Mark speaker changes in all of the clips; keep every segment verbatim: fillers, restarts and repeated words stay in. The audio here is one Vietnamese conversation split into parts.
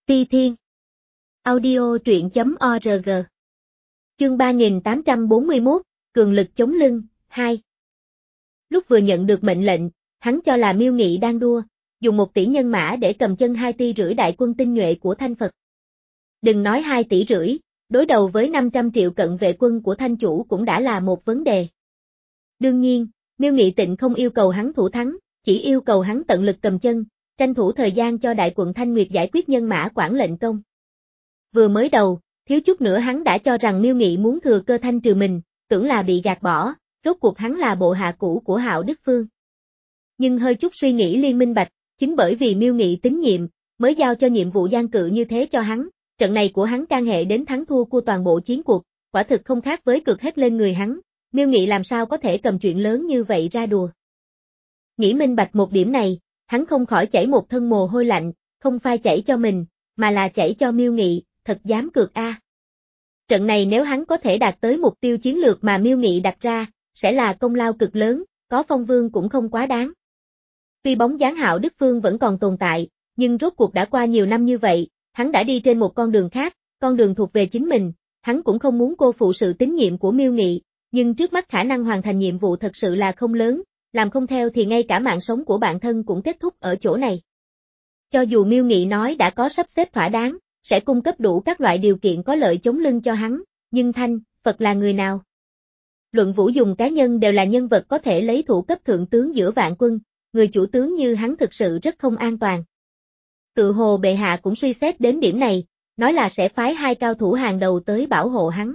Speaker 1: Ti Thiên. Audio truyện chấm org. Chương ba nghìn tám trăm bốn mươi mốt, Cường lực chống lưng, hai. Lúc vừa nhận được mệnh lệnh, hắn cho là Miêu Nghị đang đua, dùng một tỷ nhân mã để cầm chân hai tỷ rưỡi đại quân tinh nhuệ của Thanh Phật. Đừng nói hai tỷ rưỡi, đối đầu với năm trăm triệu cận vệ quân của Thanh chủ cũng đã là một vấn đề. Đương nhiên, Miêu Nghị tịnh không yêu cầu hắn thủ thắng, chỉ yêu cầu hắn tận lực cầm chân, tranh thủ thời gian cho đại quận Thanh Nguyệt giải quyết nhân mã quản lệnh công. Vừa mới đầu, thiếu chút nữa hắn đã cho rằng Miêu Nghị muốn thừa cơ thanh trừ mình, tưởng là bị gạt bỏ, rốt cuộc hắn là bộ hạ cũ của Hạo Đức Phương. Nhưng hơi chút suy nghĩ liên minh bạch, chính bởi vì Miêu Nghị tín nhiệm, mới giao cho nhiệm vụ gian cự như thế cho hắn, trận này của hắn can hệ đến thắng thua của toàn bộ chiến cuộc, quả thực không khác với cược hết lên người hắn, Miêu Nghị làm sao có thể cầm chuyện lớn như vậy ra đùa. Nghĩ minh bạch một điểm này, hắn không khỏi chảy một thân mồ hôi lạnh, không phải chảy cho mình, mà là chảy cho Miêu Nghị, thật dám cược a. À. Trận này nếu hắn có thể đạt tới mục tiêu chiến lược mà Miêu Nghị đặt ra, sẽ là công lao cực lớn, có phong vương cũng không quá đáng. Tuy bóng dáng Hạo Đức Phương vẫn còn tồn tại, nhưng rốt cuộc đã qua nhiều năm như vậy, hắn đã đi trên một con đường khác, con đường thuộc về chính mình, hắn cũng không muốn cô phụ sự tín nhiệm của Miêu Nghị, nhưng trước mắt khả năng hoàn thành nhiệm vụ thật sự là không lớn, làm không theo thì ngay cả mạng sống của bản thân cũng kết thúc ở chỗ này. Cho dù Miêu Nghị nói đã có sắp xếp thỏa đáng, sẽ cung cấp đủ các loại điều kiện có lợi chống lưng cho hắn, nhưng Thanh, Phật là người nào? Luận vũ dùng cá nhân đều là nhân vật có thể lấy thủ cấp thượng tướng giữa vạn quân, người chủ tướng như hắn thực sự rất không an toàn. Tự hồ bệ hạ cũng suy xét đến điểm này, nói là sẽ phái hai cao thủ hàng đầu tới bảo hộ hắn.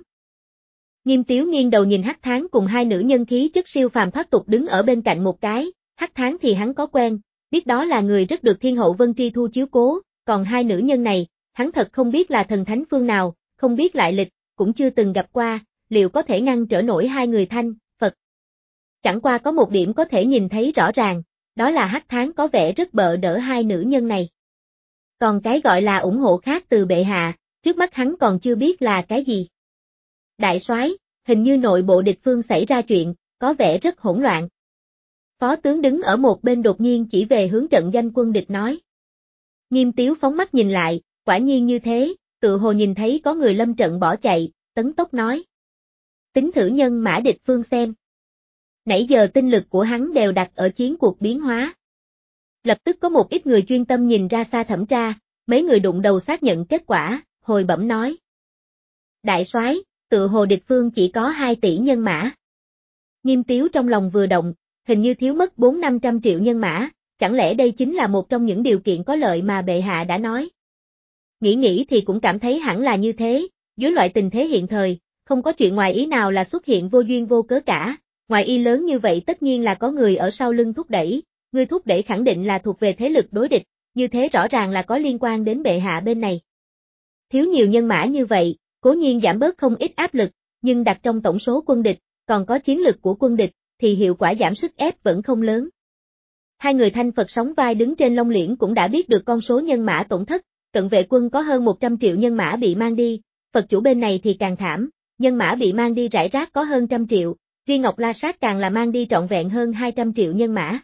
Speaker 1: Nghiêm Tiếu nghiêng đầu nhìn Hắc Thán cùng hai nữ nhân khí chất siêu phàm thoát tục đứng ở bên cạnh một cái, Hắc Thán thì hắn có quen, biết đó là người rất được Thiên hậu Vân Tri Thu chiếu cố, còn hai nữ nhân này, hắn thật không biết là thần thánh phương nào, không biết lại lịch, cũng chưa từng gặp qua, liệu có thể ngăn trở nổi hai người Thanh, Phật. Chẳng qua có một điểm có thể nhìn thấy rõ ràng, đó là Hắc Thán có vẻ rất bợ đỡ hai nữ nhân này. Còn cái gọi là ủng hộ khác từ bệ hạ, trước mắt hắn còn chưa biết là cái gì. Đại soái, hình như nội bộ địch phương xảy ra chuyện, có vẻ rất hỗn loạn. Phó tướng đứng ở một bên đột nhiên chỉ về hướng trận doanh quân địch nói. Nghiêm Tiếu phóng mắt nhìn lại, quả nhiên như thế, tự hồ nhìn thấy có người lâm trận bỏ chạy, tấn tốc nói. Tính thử nhân mã địch phương xem. Nãy giờ tinh lực của hắn đều đặt ở chiến cuộc biến hóa. Lập tức có một ít người chuyên tâm nhìn ra xa thẩm tra, mấy người đụng đầu xác nhận kết quả, hồi bẩm nói. Đại soái, tự hồ địch phương chỉ có hai tỷ nhân mã. Nghiêm Tiếu trong lòng vừa động, hình như thiếu mất bốn năm trăm triệu nhân mã, chẳng lẽ đây chính là một trong những điều kiện có lợi mà bệ hạ đã nói. Nghĩ nghĩ thì cũng cảm thấy hẳn là như thế, dưới loại tình thế hiện thời, không có chuyện ngoài ý nào là xuất hiện vô duyên vô cớ cả, ngoài ý lớn như vậy tất nhiên là có người ở sau lưng thúc đẩy, người thúc đẩy khẳng định là thuộc về thế lực đối địch, như thế rõ ràng là có liên quan đến bệ hạ bên này. Thiếu nhiều nhân mã như vậy, cố nhiên giảm bớt không ít áp lực, nhưng đặt trong tổng số quân địch, còn có chiến lực của quân địch, thì hiệu quả giảm sức ép vẫn không lớn. Hai người Thanh Phật sóng vai đứng trên Long Liễn cũng đã biết được con số nhân mã tổn thất, cận vệ quân có hơn một trăm triệu nhân mã bị mang đi, Phật chủ bên này thì càng thảm, nhân mã bị mang đi rải rác có hơn trăm triệu, riêng Ngọc La Sát càng là mang đi trọn vẹn hơn hai trăm triệu nhân mã.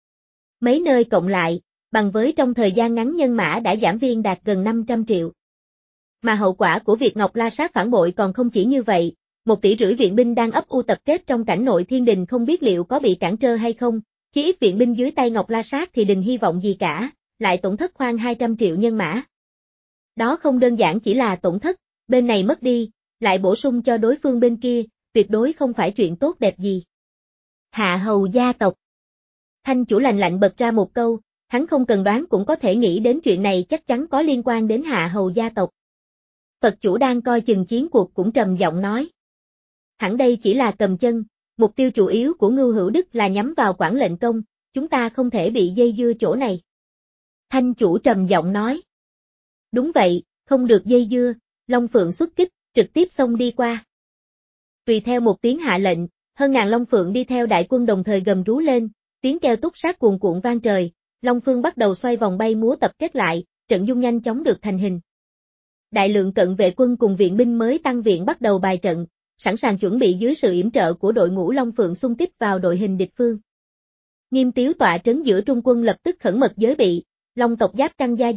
Speaker 1: Mấy nơi cộng lại, bằng với trong thời gian ngắn nhân mã đã giảm viên đạt gần năm trăm triệu. Mà hậu quả của việc Ngọc La Sát phản bội còn không chỉ như vậy, một tỷ rưỡi viện binh đang ấp u tập kết trong cảnh nội thiên đình không biết liệu có bị cản trở hay không, chỉ ít viện binh dưới tay Ngọc La Sát thì đừng hy vọng gì cả, lại tổn thất khoan hai trăm triệu nhân mã. Đó không đơn giản chỉ là tổn thất, bên này mất đi, lại bổ sung cho đối phương bên kia, tuyệt đối không phải chuyện tốt đẹp gì. Hạ hầu gia tộc. Thanh chủ lạnh lạnh bật ra một câu, hắn không cần đoán cũng có thể nghĩ đến chuyện này chắc chắn có liên quan đến hạ hầu gia tộc. Phật chủ đang coi chừng chiến cuộc cũng trầm giọng nói. Hẳn đây chỉ là cầm chân, mục tiêu chủ yếu của Ngưu Hữu Đức là nhắm vào quản lệnh công, chúng ta không thể bị dây dưa chỗ này. Thanh chủ trầm giọng nói. Đúng vậy, không được dây dưa, Long Phượng xuất kích, trực tiếp xông đi qua. Tùy theo một tiếng hạ lệnh, hơn ngàn Long Phượng đi theo đại quân đồng thời gầm rú lên, tiếng kêu túc sát cuồn cuộn vang trời, Long Phương bắt đầu xoay vòng bay múa tập kết lại, trận dung nhanh chóng được thành hình. Đại lượng cận vệ quân cùng viện binh mới tăng viện bắt đầu bài trận, sẵn sàng chuẩn bị dưới sự yểm trợ của đội ngũ Long Phượng xung kích vào đội hình địch phương. Nghiêm Tiếu tọa trấn giữa trung quân lập tức khẩn mật giới bị, Long tộc giáp căng da dày,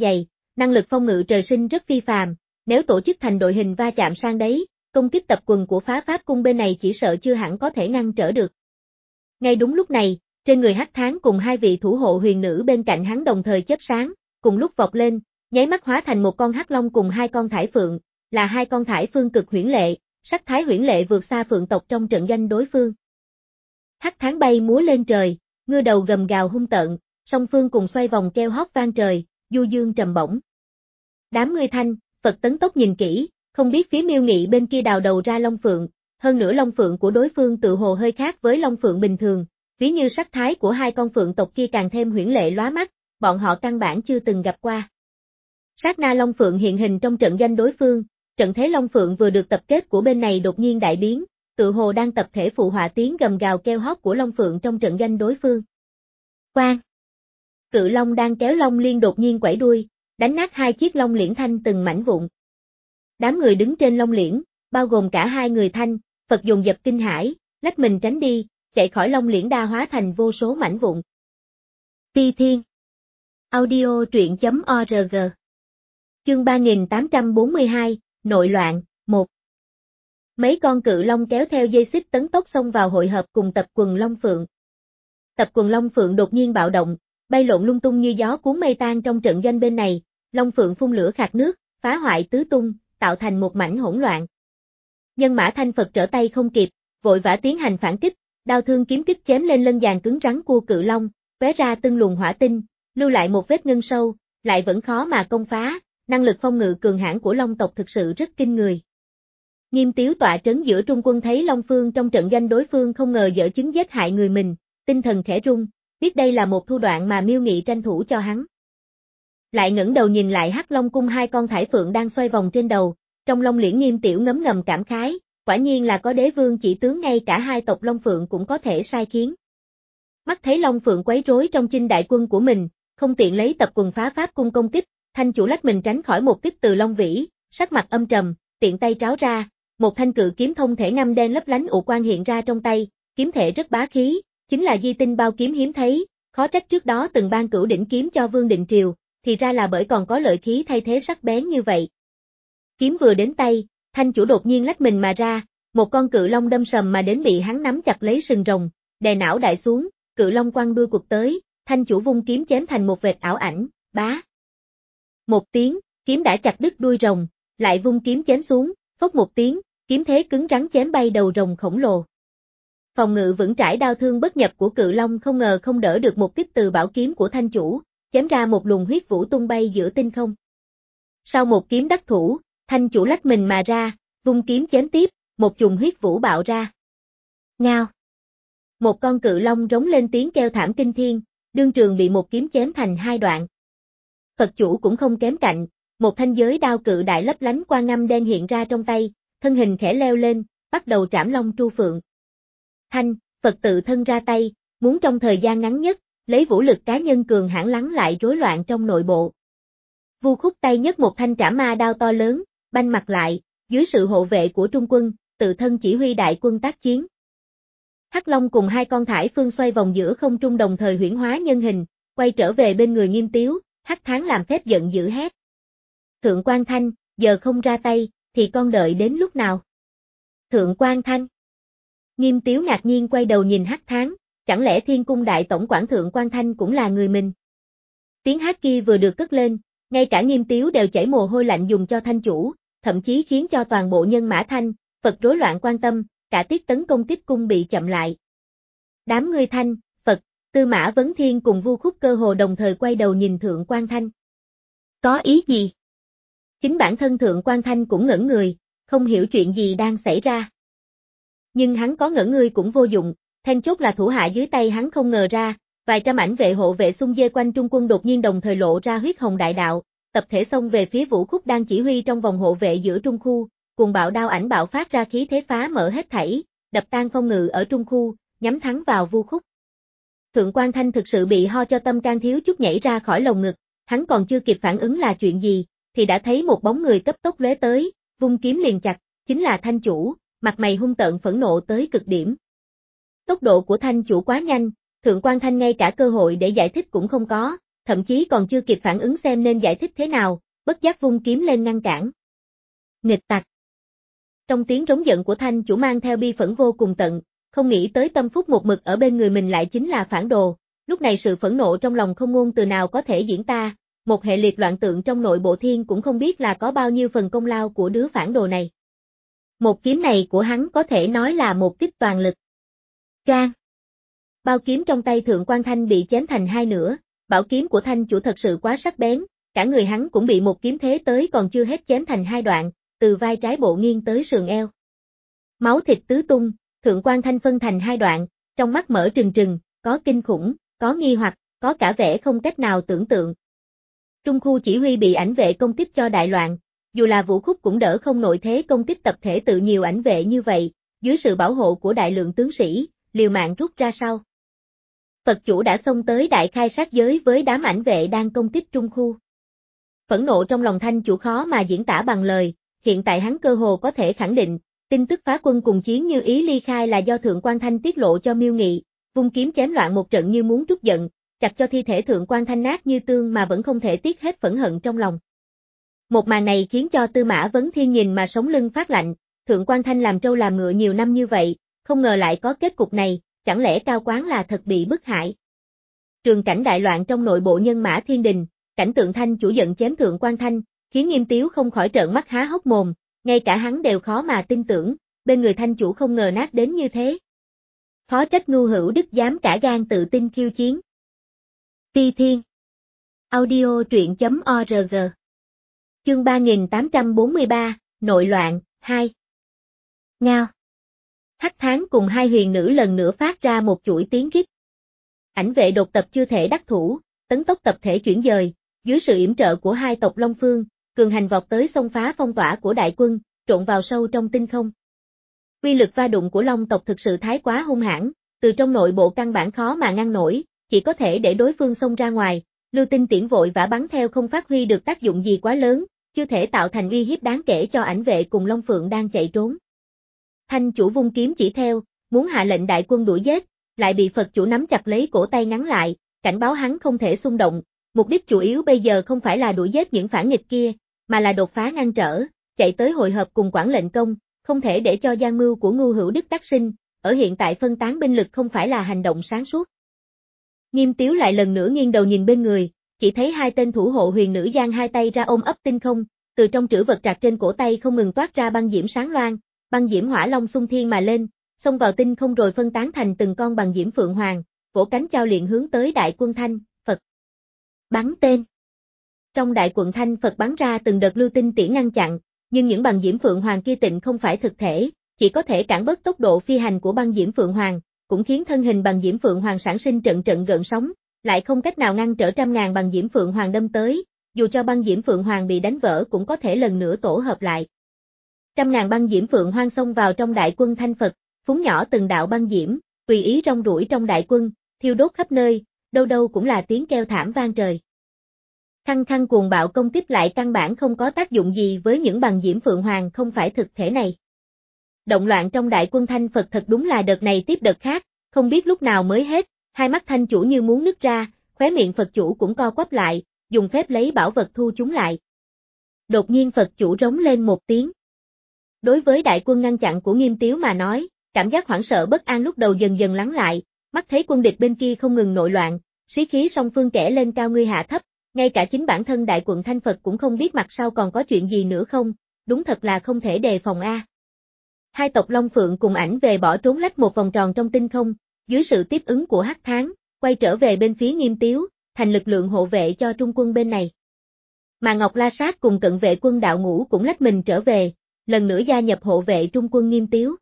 Speaker 1: năng lực phong ngự trời sinh rất phi phàm, nếu tổ chức thành đội hình va chạm sang đấy, công kích tập quần của phá pháp cung bên này chỉ sợ chưa hẳn có thể ngăn trở được. Ngay đúng lúc này, trên người Hắc Tháng cùng hai vị thủ hộ huyền nữ bên cạnh hắn đồng thời chớp sáng, cùng lúc vọt lên, nháy mắt hóa thành một con hắc long cùng hai con thải phượng, là hai con thải phương cực huyễn lệ, sắc thái huyễn lệ vượt xa phượng tộc trong trận doanh đối phương. Hắc Tháng bay múa lên trời, ngư đầu gầm gào hung tợn, song phương cùng xoay vòng kêu hót vang trời, du dương trầm bổng. Đám ngươi Thanh, Phật tấn tốc nhìn kỹ, không biết phía Miêu Nghị bên kia đào đầu ra long phượng, hơn nữa long phượng của đối phương tự hồ hơi khác với long phượng bình thường, ví như sắc thái của hai con phượng tộc kia càng thêm huyễn lệ lóa mắt, bọn họ căn bản chưa từng gặp qua. Sát na long phượng hiện hình trong trận doanh đối phương, trận thế long phượng vừa được tập kết của bên này đột nhiên đại biến, tự hồ đang tập thể phụ họa tiếng gầm gào kêu hót của long phượng trong trận doanh đối phương. Quang! Cự long đang kéo long liên đột nhiên quẩy đuôi, đánh nát hai chiếc long liễn thanh từng mảnh vụn. Đám người đứng trên long liễn, bao gồm cả hai người Thanh, Phật dồn dập kinh hãi, lách mình tránh đi, chạy khỏi long liễn đa hóa thành vô số mảnh vụn. Phi Thiên Audio truyện chấm org Chương ba nghìn tám trăm bốn mươi hai, Nội loạn, một. Mấy con cự long kéo theo dây xích tấn tốc xông vào hội hợp cùng tập quần long phượng. Tập quần long phượng đột nhiên bạo động, bay lộn lung tung như gió cuốn mây tan trong trận doanh bên này, long phượng phun lửa khạc nước, phá hoại tứ tung, tạo thành một mảnh hỗn loạn. Nhân mã Thanh Phật trở tay không kịp, vội vã tiến hành phản kích, đao thương kiếm kích chém lên lân giàn cứng rắn của cự long, tóe ra từng luồng hỏa tinh, lưu lại một vết ngân sâu, lại vẫn khó mà công phá, năng lực phong ngự cường hãn của long tộc thực sự rất kinh người. Nghiêm Tiếu tọa trấn giữa trung quân thấy Long Phương trong trận doanh đối phương không ngờ dở chứng giết hại người mình, tinh thần khẽ rung, biết đây là một thu đoạn mà Miêu Nghị tranh thủ cho hắn. Lại ngẩng đầu nhìn lại Hắc Long cung hai con thải phượng đang xoay vòng trên đầu, trong Long Liễn Nghiêm Tiểu ngấm ngầm cảm khái, quả nhiên là có đế vương chỉ tướng ngay cả hai tộc Long Phượng cũng có thể sai khiến. Mắt thấy Long Phượng quấy rối trong chinh đại quân của mình, không tiện lấy tập quần phá pháp cung công kích, Thanh chủ lách mình tránh khỏi một kích từ Long Vĩ, sắc mặt âm trầm, tiện tay tráo ra, một thanh cự kiếm thông thể ngăm đen lấp lánh ụ quang hiện ra trong tay, kiếm thể rất bá khí, chính là di tinh bao kiếm hiếm thấy, khó trách trước đó từng ban cửu đỉnh kiếm cho Vương Định Triều, thì ra là bởi còn có lợi khí thay thế sắc bén như vậy. Kiếm vừa đến tay, Thanh chủ đột nhiên lách mình mà ra, một con cự long đâm sầm mà đến bị hắn nắm chặt lấy sừng rồng, đè não đại xuống, cự long quăng đuôi quật tới, Thanh chủ vung kiếm chém thành một vệt ảo ảnh, bá. Một tiếng, kiếm đã chặt đứt đuôi rồng, lại vung kiếm chém xuống, phốc một tiếng, kiếm thế cứng rắn chém bay đầu rồng khổng lồ. Phòng ngự vững trãi đao thương bất nhập của cự long không ngờ không đỡ được một kích từ bảo kiếm của Thanh chủ, chém ra một luồng huyết vũ tung bay giữa tinh không. Sau một kiếm đắc thủ, Thanh chủ lách mình mà ra, vung kiếm chém tiếp, một chùm huyết vũ bạo ra. Ngao. Một con cự long rống lên tiếng kêu thảm kinh thiên, đương trường bị một kiếm chém thành hai đoạn. Phật chủ cũng không kém cạnh, một thanh giới đao cự đại lấp lánh quang ngăm đen hiện ra trong tay, thân hình khẽ leo lên, bắt đầu trảm long tru phượng. Thanh, Phật tự thân ra tay, muốn trong thời gian ngắn nhất, lấy vũ lực cá nhân cường hãn lắng lại rối loạn trong nội bộ. Vu Khúc tay nhấc một thanh trảm ma đao to lớn, banh mặt lại, dưới sự hộ vệ của trung quân, tự thân chỉ huy đại quân tác chiến. Hắc Long cùng hai con thải phương xoay vòng giữa không trung đồng thời huyễn hóa nhân hình, quay trở về bên người Nghiêm Tiếu, Hắc Tháng làm phép giận dữ hét. Thượng Quan Thanh, giờ không ra tay, thì con đợi đến lúc nào? Thượng Quan Thanh. Nghiêm Tiếu ngạc nhiên quay đầu nhìn Hắc Tháng, chẳng lẽ Thiên Cung đại tổng quản Thượng Quan Thanh cũng là người mình? Tiếng hát kia vừa được cất lên, ngay cả Nghiêm Tiếu đều chảy mồ hôi lạnh dùng cho Thanh chủ, thậm chí khiến cho toàn bộ nhân mã Thanh, Phật rối loạn quan tâm, cả tiết tấn công kích cung bị chậm lại. Đám ngươi Thanh, Phật, Tư Mã Vấn Thiên cùng Vu Khúc cơ hồ đồng thời quay đầu nhìn Thượng Quan Thanh. Có ý gì? Chính bản thân Thượng Quan Thanh cũng ngẩn người, không hiểu chuyện gì đang xảy ra. Nhưng hắn có ngẩn người cũng vô dụng, then chốt là thủ hạ dưới tay hắn không ngờ ra, vài trăm ảnh vệ hộ vệ xung dê quanh trung quân đột nhiên đồng thời lộ ra huyết hồng đại đạo, tập thể xông về phía Vũ Khúc đang chỉ huy trong vòng hộ vệ giữa trung khu, cùng bạo đao ảnh bạo phát ra khí thế phá mở hết thảy, đập tan phong ngự ở trung khu, nhắm thẳng vào Vu Khúc. Thượng Quan Thanh thực sự bị ho cho tâm can thiếu chút nhảy ra khỏi lồng ngực, hắn còn chưa kịp phản ứng là chuyện gì, thì đã thấy một bóng người cấp tốc lóe tới, vung kiếm liền chặt, chính là Thanh chủ, mặt mày hung tợn phẫn nộ tới cực điểm. Tốc độ của Thanh chủ quá nhanh, Thượng Quan Thanh ngay cả cơ hội để giải thích cũng không có, thậm chí còn chưa kịp phản ứng xem nên giải thích thế nào, bất giác vung kiếm lên ngăn cản. Nghịch tặc. Trong tiếng rống giận của Thanh chủ mang theo bi phẫn vô cùng tận, không nghĩ tới tâm phúc một mực ở bên người mình lại chính là phản đồ, lúc này sự phẫn nộ trong lòng không ngôn từ nào có thể diễn tả, một hệ liệt loạn tượng trong nội bộ thiên cũng không biết là có bao nhiêu phần công lao của đứa phản đồ này. Một kiếm này của hắn có thể nói là một kích toàn lực. Choang. Bao kiếm trong tay Thượng Quan Thanh bị chém thành hai nửa, bảo kiếm của Thanh chủ thật sự quá sắc bén, cả người hắn cũng bị một kiếm thế tới còn chưa hết chém thành hai đoạn, từ vai trái bộ nghiêng tới sườn eo. Máu thịt tứ tung, Thượng Quan Thanh phân thành hai đoạn, trong mắt mở trừng trừng, có kinh khủng, có nghi hoặc, có cả vẻ không cách nào tưởng tượng. Trung khu chỉ huy bị ảnh vệ công kích cho đại loạn, dù là Vũ Khúc cũng đỡ không nổi thế công kích tập thể tự nhiều ảnh vệ như vậy, dưới sự bảo hộ của đại lượng tướng sĩ, liều mạng rút ra sau. Phật chủ đã xông tới đại khai sát giới với đám ảnh vệ đang công kích trung khu. Phẫn nộ trong lòng Thanh chủ khó mà diễn tả bằng lời, hiện tại hắn cơ hồ có thể khẳng định, tin tức phá quân cùng chiến như ý ly khai là do Thượng Quan Thanh tiết lộ cho Miêu Nghị, vung kiếm chém loạn một trận như muốn trút giận, chặt cho thi thể Thượng Quan Thanh nát như tương mà vẫn không thể tiết hết phẫn hận trong lòng. Một màn này khiến cho Tư Mã Vấn Thiên nhìn mà sống lưng phát lạnh, Thượng Quan Thanh làm trâu làm ngựa nhiều năm như vậy, không ngờ lại có kết cục này, chẳng lẽ Cao Quán là thật bị bức hại. Trường cảnh đại loạn trong nội bộ nhân mã thiên đình, cảnh tượng Thanh chủ giận chém Thượng Quan Thanh, khiến Nghiêm Tiếu không khỏi trợn mắt há hốc mồm, ngay cả hắn đều khó mà tin tưởng, bên người Thanh chủ không ngờ nát đến như thế. Khó trách Ngưu Hữu Đức dám cả gan tự tin khiêu chiến. Phi Thiên. Audio truyện chấm org. Chương ba nghìn tám trăm bốn mươi ba, Nội loạn, hai. Ngao. Hắc Tháng cùng hai huyền nữ lần nữa phát ra một chuỗi tiếng rít. Ảnh vệ đột tập chưa thể đắc thủ, tấn tốc tập thể chuyển dời, dưới sự yểm trợ của hai tộc Long Phương, cường hành vọt tới xông phá phong tỏa của đại quân, trộn vào sâu trong tinh không. Quy lực va đụng của Long tộc thực sự thái quá hung hãn, từ trong nội bộ căn bản khó mà ngăn nổi, chỉ có thể để đối phương xông ra ngoài, lưu tinh tiễn vội vã bắn theo không phát huy được tác dụng gì quá lớn, chưa thể tạo thành uy hiếp đáng kể cho ảnh vệ cùng Long Phượng đang chạy trốn. Thanh chủ vung kiếm chỉ theo, muốn hạ lệnh đại quân đuổi giết, lại bị Phật chủ nắm chặt lấy cổ tay ngắn lại, cảnh báo hắn không thể xung động, mục đích chủ yếu bây giờ không phải là đuổi giết những phản nghịch kia, mà là đột phá ngăn trở, chạy tới hội hợp cùng quản lệnh công, không thể để cho gian mưu của Ngưu Hữu Đức đắc sinh, ở hiện tại phân tán binh lực không phải là hành động sáng suốt. Nghiêm Tiếu lại lần nữa nghiêng đầu nhìn bên người, chỉ thấy hai tên thủ hộ huyền nữ giang hai tay ra ôm ấp tinh không, từ trong trữ vật trạc trên cổ tay không ngừng toát ra băng diễm sáng loan, băng diễm hỏa long xung thiên mà lên, xông vào tinh không rồi phân tán thành từng con băng diễm phượng hoàng, vỗ cánh chao liền hướng tới đại quân Thanh, Phật. Bắn tên. Trong đại quận Thanh Phật bắn ra từng đợt lưu tinh tiễn ngăn chặn, nhưng những băng diễm phượng hoàng kia tịnh không phải thực thể, chỉ có thể cản bớt tốc độ phi hành của băng diễm phượng hoàng, cũng khiến thân hình băng diễm phượng hoàng sản sinh trận trận gợn sóng, lại không cách nào ngăn trở trăm ngàn băng diễm phượng hoàng đâm tới, dù cho băng diễm phượng hoàng bị đánh vỡ cũng có thể lần nữa tổ hợp lại. Trăm ngàn băng diễm phượng hoang xông vào trong đại quân Thanh Phật, phúng nhỏ từng đạo băng diễm, tùy ý rong ruổi trong đại quân, thiêu đốt khắp nơi, đâu đâu cũng là tiếng kêu thảm vang trời. Khăng khăng cuồng bạo công kích lại căn bản không có tác dụng gì với những băng diễm phượng hoàng không phải thực thể này. Động loạn trong đại quân Thanh Phật thật đúng là đợt này tiếp đợt khác, không biết lúc nào mới hết, hai mắt Thanh chủ như muốn nứt ra, khóe miệng Phật chủ cũng co quắp lại, dùng phép lấy bảo vật thu chúng lại. Đột nhiên Phật chủ rống lên một tiếng. Đối với đại quân ngăn chặn của Nghiêm Tiếu mà nói, cảm giác hoảng sợ bất an lúc đầu dần dần lắng lại, mắt thấy quân địch bên kia không ngừng nội loạn, sĩ khí song phương kẻ lên cao ngươi hạ thấp, ngay cả chính bản thân đại quận Thanh Phật cũng không biết mặt sau còn có chuyện gì nữa không, đúng thật là không thể đề phòng a. Hai tộc Long Phượng cùng ảnh về bỏ trốn lách một vòng tròn trong tinh không, dưới sự tiếp ứng của Hắc Tháng, quay trở về bên phía Nghiêm Tiếu, thành lực lượng hộ vệ cho trung quân bên này. Mà Ngọc La Sát cùng cận vệ quân đạo ngũ cũng lách mình trở về, lần nữa gia nhập hộ vệ trung quân Nghiêm Tiếu.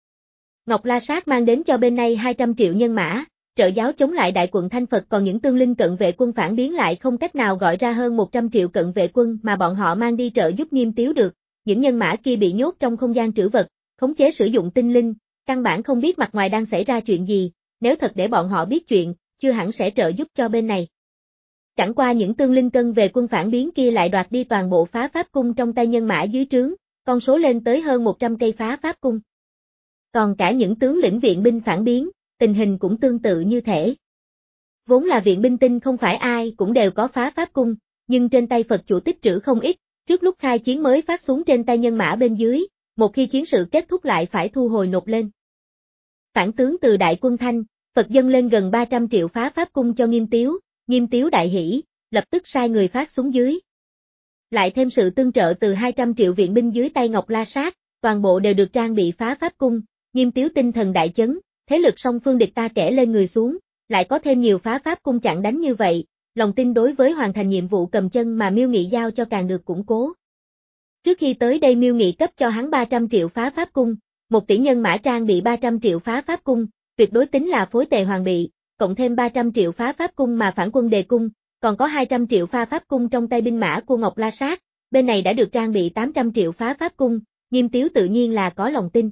Speaker 1: Ngọc La Sát mang đến cho bên này hai trăm triệu nhân mã, trợ giáo chống lại đại quận Thanh Phật, còn những tương linh cận vệ quân phản biến lại không cách nào gọi ra hơn một trăm triệu cận vệ quân mà bọn họ mang đi trợ giúp Nghiêm Tiếu được, những nhân mã kia bị nhốt trong không gian trữ vật, khống chế sử dụng tinh linh, căn bản không biết mặt ngoài đang xảy ra chuyện gì, nếu thật để bọn họ biết chuyện, chưa hẳn sẽ trợ giúp cho bên này. Chẳng qua những tương linh cân về quân phản biến kia lại đoạt đi toàn bộ phá pháp cung trong tay nhân mã dưới trướng, con số lên tới hơn một trăm cây phá pháp cung. Còn cả những tướng lĩnh viện binh phản biến, tình hình cũng tương tự như thể. Vốn là viện binh tinh không phải ai cũng đều có phá pháp cung, nhưng trên tay Phật chủ tích trữ không ít, trước lúc khai chiến mới phát xuống trên tay nhân mã bên dưới, một khi chiến sự kết thúc lại phải thu hồi nộp lên. Phản tướng từ Đại Quân Thanh, Phật dâng lên gần ba trăm triệu phá pháp cung cho Nghiêm Tiếu, Nghiêm Tiếu đại hỷ, lập tức sai người phát xuống dưới. Lại thêm sự tương trợ từ hai trăm triệu viện binh dưới tay Ngọc La Sát, toàn bộ đều được trang bị phá pháp cung, Nghiêm Tiếu tinh thần đại chấn, thế lực song phương địch ta kẻ lên người xuống, lại có thêm nhiều phá pháp cung chặn đánh như vậy, lòng tin đối với hoàn thành nhiệm vụ cầm chân mà Miêu Nghị giao cho càng được củng cố. Trước khi tới đây Miêu Nghị cấp cho hắn ba trăm triệu phá pháp cung, một tỷ nhân mã trang bị ba trăm triệu phá pháp cung, tuyệt đối tính là phối tề hoàn bị, cộng thêm ba trăm triệu phá pháp cung mà phản quân đề cung, còn có hai trăm triệu phá pháp cung trong tay binh mã của Ngọc La Sát, bên này đã được trang bị tám trăm triệu phá pháp cung, Nghiêm Tiếu tự nhiên là có lòng tin.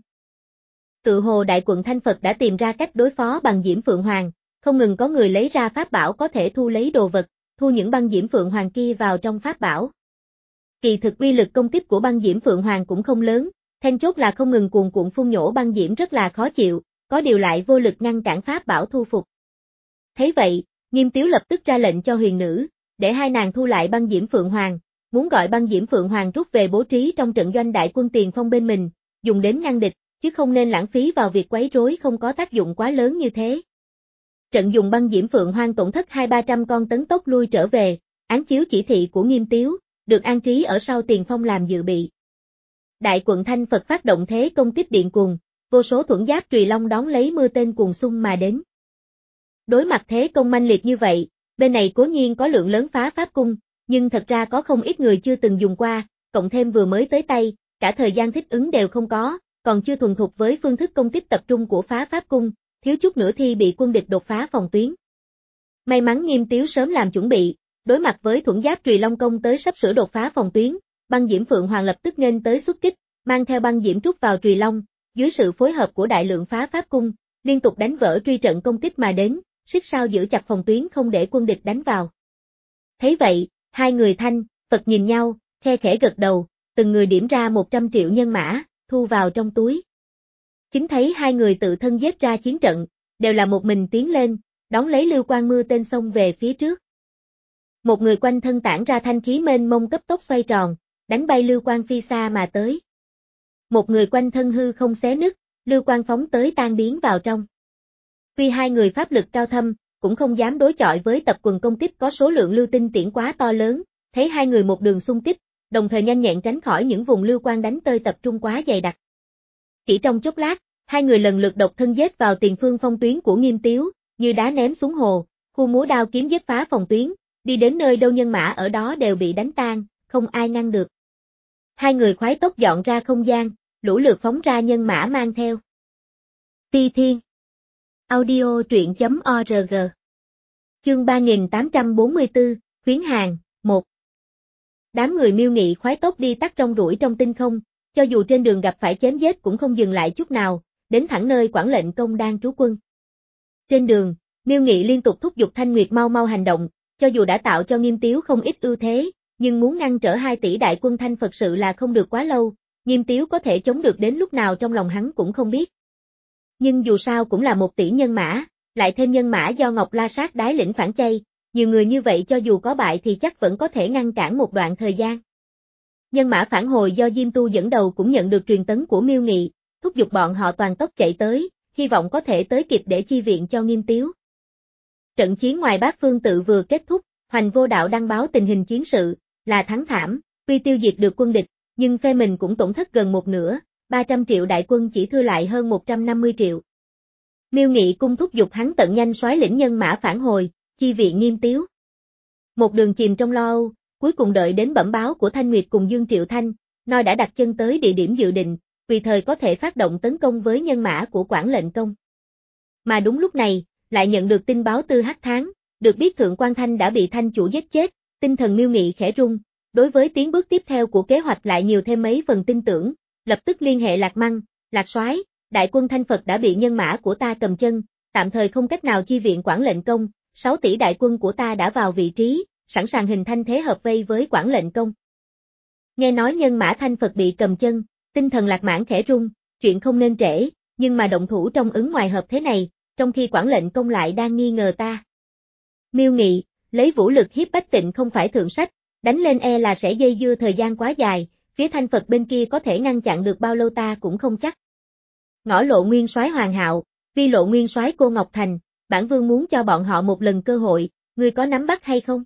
Speaker 1: Tự hồ Đại Quận Thanh Phật đã tìm ra cách đối phó bằng Diễm Phượng Hoàng, không ngừng có người lấy ra pháp bảo có thể thu lấy đồ vật, thu những băng Diễm Phượng Hoàng kia vào trong pháp bảo. Kỳ thực uy lực công kích của băng Diễm Phượng Hoàng cũng không lớn, then chốt là không ngừng cuồn cuộn phun nhổ băng diễm rất là khó chịu, có điều lại vô lực ngăn cản pháp bảo thu phục. Thấy vậy, Nghiêm Tiếu lập tức ra lệnh cho huyền nữ, để hai nàng thu lại băng Diễm Phượng Hoàng, muốn gọi băng Diễm Phượng Hoàng rút về bố trí trong trận doanh đại quân tiền phong bên mình, dùng đến ngăn địch, chứ không nên lãng phí vào việc quấy rối không có tác dụng quá lớn như thế. Trận dùng băng Diễm Phượng Hoàng tổn thất hai ba trăm con tấn tốc lui trở về, án chiếu chỉ thị của Nghiêm Tiếu, được an trí ở sau tiền phong làm dự bị. Đại Quận Thanh Phật phát động thế công kích điện cuồng, vô số thuẫn giáp Trùy Long đón lấy mưa tên cuồng xung mà đến. Đối mặt thế công manh liệt như vậy, bên này cố nhiên có lượng lớn phá pháp cung, nhưng thật ra có không ít người chưa từng dùng qua, cộng thêm vừa mới tới tay, cả thời gian thích ứng đều không có, còn chưa thuần thục với phương thức công kích tập trung của phá pháp cung, thiếu chút nữa thì bị quân địch đột phá phòng tuyến. May mắn Nghiêm Tiếu sớm làm chuẩn bị, đối mặt với thuẫn giáp Trùy Long công tới sắp sửa đột phá phòng tuyến, băng Diễm Phượng Hoàng lập tức nghênh tới xuất kích, mang theo băng diễm trút vào Trùy Long, dưới sự phối hợp của đại lượng phá pháp cung, liên tục đánh vỡ truy trận công kích mà đến, xích sao giữ chặt phòng tuyến không để quân địch đánh vào. Thấy vậy, hai người Thanh, Phật nhìn nhau, khe khẽ gật đầu, từng người điểm ra một trăm triệu nhân mã, thu vào trong túi. Chính thấy hai người tự thân giết ra chiến trận, đều là một mình tiến lên, đón lấy lưu quang mưa tên xông về phía trước. Một người quanh thân tản ra thanh khí mênh mông cấp tốc xoay tròn, đánh bay lưu quang phi xa mà tới. Một người quanh thân hư không xé nứt, lưu quang phóng tới tan biến vào trong. Tuy hai người pháp lực cao thâm, cũng không dám đối chọi với tập quần công kích có số lượng lưu tinh tiễn quá to lớn, thấy hai người một đường xung kích, đồng thời nhanh nhẹn tránh khỏi những vùng lưu quang đánh tơi tập trung quá dày đặc. Chỉ trong chốc lát, hai người lần lượt độc thân giết vào tiền phương phong tuyến của Nghiêm Tiếu, như đá ném xuống hồ, khu múa đao kiếm giết phá phòng tuyến, đi đến nơi đâu nhân mã ở đó đều bị đánh tan, không ai ngăn được. Hai người khoái tốc dọn ra không gian, lũ lượt phóng ra nhân mã mang theo. Ti Thiên Audio truyện chấm org Chương ba nghìn tám trăm bốn mươi tư, Khuyến hàng, một Đám người Miêu Nghị khoái tốc đi tắt trong rủi trong tinh không, cho dù trên đường gặp phải chém giết cũng không dừng lại chút nào, đến thẳng nơi Quảng Lệnh Công đang trú quân. Trên đường, Miêu Nghị liên tục thúc giục Thanh Nguyệt mau mau hành động, cho dù đã tạo cho Nghiêm Tiếu không ít ưu thế, nhưng muốn ngăn trở hai tỷ đại quân Thanh Phật sự là không được quá lâu, Nghiêm Tiếu có thể chống được đến lúc nào trong lòng hắn cũng không biết. Nhưng dù sao cũng là một tỷ nhân mã, lại thêm nhân mã do Ngọc La Sát đái lĩnh phản chay, nhiều người như vậy cho dù có bại thì chắc vẫn có thể ngăn cản một đoạn thời gian. Nhân mã phản hồi do Diêm Tu dẫn đầu cũng nhận được truyền tấn của Miêu Nghị, thúc giục bọn họ toàn tốc chạy tới, hy vọng có thể tới kịp để chi viện cho Nghiêm Tiếu. Trận chiến ngoài Bát Phương Tự vừa kết thúc, Hoành Vô Đạo đăng báo tình hình chiến sự, là thắng thảm, tuy tiêu diệt được quân địch, nhưng phe mình cũng tổn thất gần một nửa, ba trăm triệu đại quân chỉ thư lại hơn một trăm năm mươi triệu. Miêu Nghị cung thúc giục hắn tận nhanh soái lĩnh nhân mã phản hồi, chi viện Nghiêm Tiếu. Một đường chìm trong lo âu, cuối cùng đợi đến bẩm báo của Thanh Nguyệt cùng Dương Triệu Thanh, noi đã đặt chân tới địa điểm dự định, tùy thời có thể phát động tấn công với nhân mã của Quảng Lệnh Công. Mà đúng lúc này, lại nhận được tin báo Tư Hắc Tháng, được biết Thượng Quan Thanh đã bị Thanh chủ giết chết, tinh thần Miêu Nghị khẽ rung, đối với tiến bước tiếp theo của kế hoạch lại nhiều thêm mấy phần tin tưởng, lập tức liên hệ Lạc Măng, Lạc Soái, đại quân Thanh Phật đã bị nhân mã của ta cầm chân, tạm thời không cách nào chi viện Quảng Lệnh Công, sáu tỷ đại quân của ta đã vào vị trí, sẵn sàng hình thành thế hợp vây với Quảng Lệnh Công. Nghe nói nhân mã Thanh Phật bị cầm chân, tinh thần Lạc Mãn khẽ rung, chuyện không nên trễ, nhưng mà động thủ trong ứng ngoài hợp thế này, trong khi Quảng Lệnh Công lại đang nghi ngờ ta. Miêu Nghị, lấy vũ lực hiếp bách Tịnh không phải thượng sách, đánh lên e là sẽ dây dưa thời gian quá dài, phía Thanh Phật bên kia có thể ngăn chặn được bao lâu ta cũng không chắc. Ngõ Lộ nguyên soái Hoàng Hạo, Vi Lộ nguyên soái Cô Ngọc Thành, bản vương muốn cho bọn họ một lần cơ hội, ngươi có nắm bắt hay không?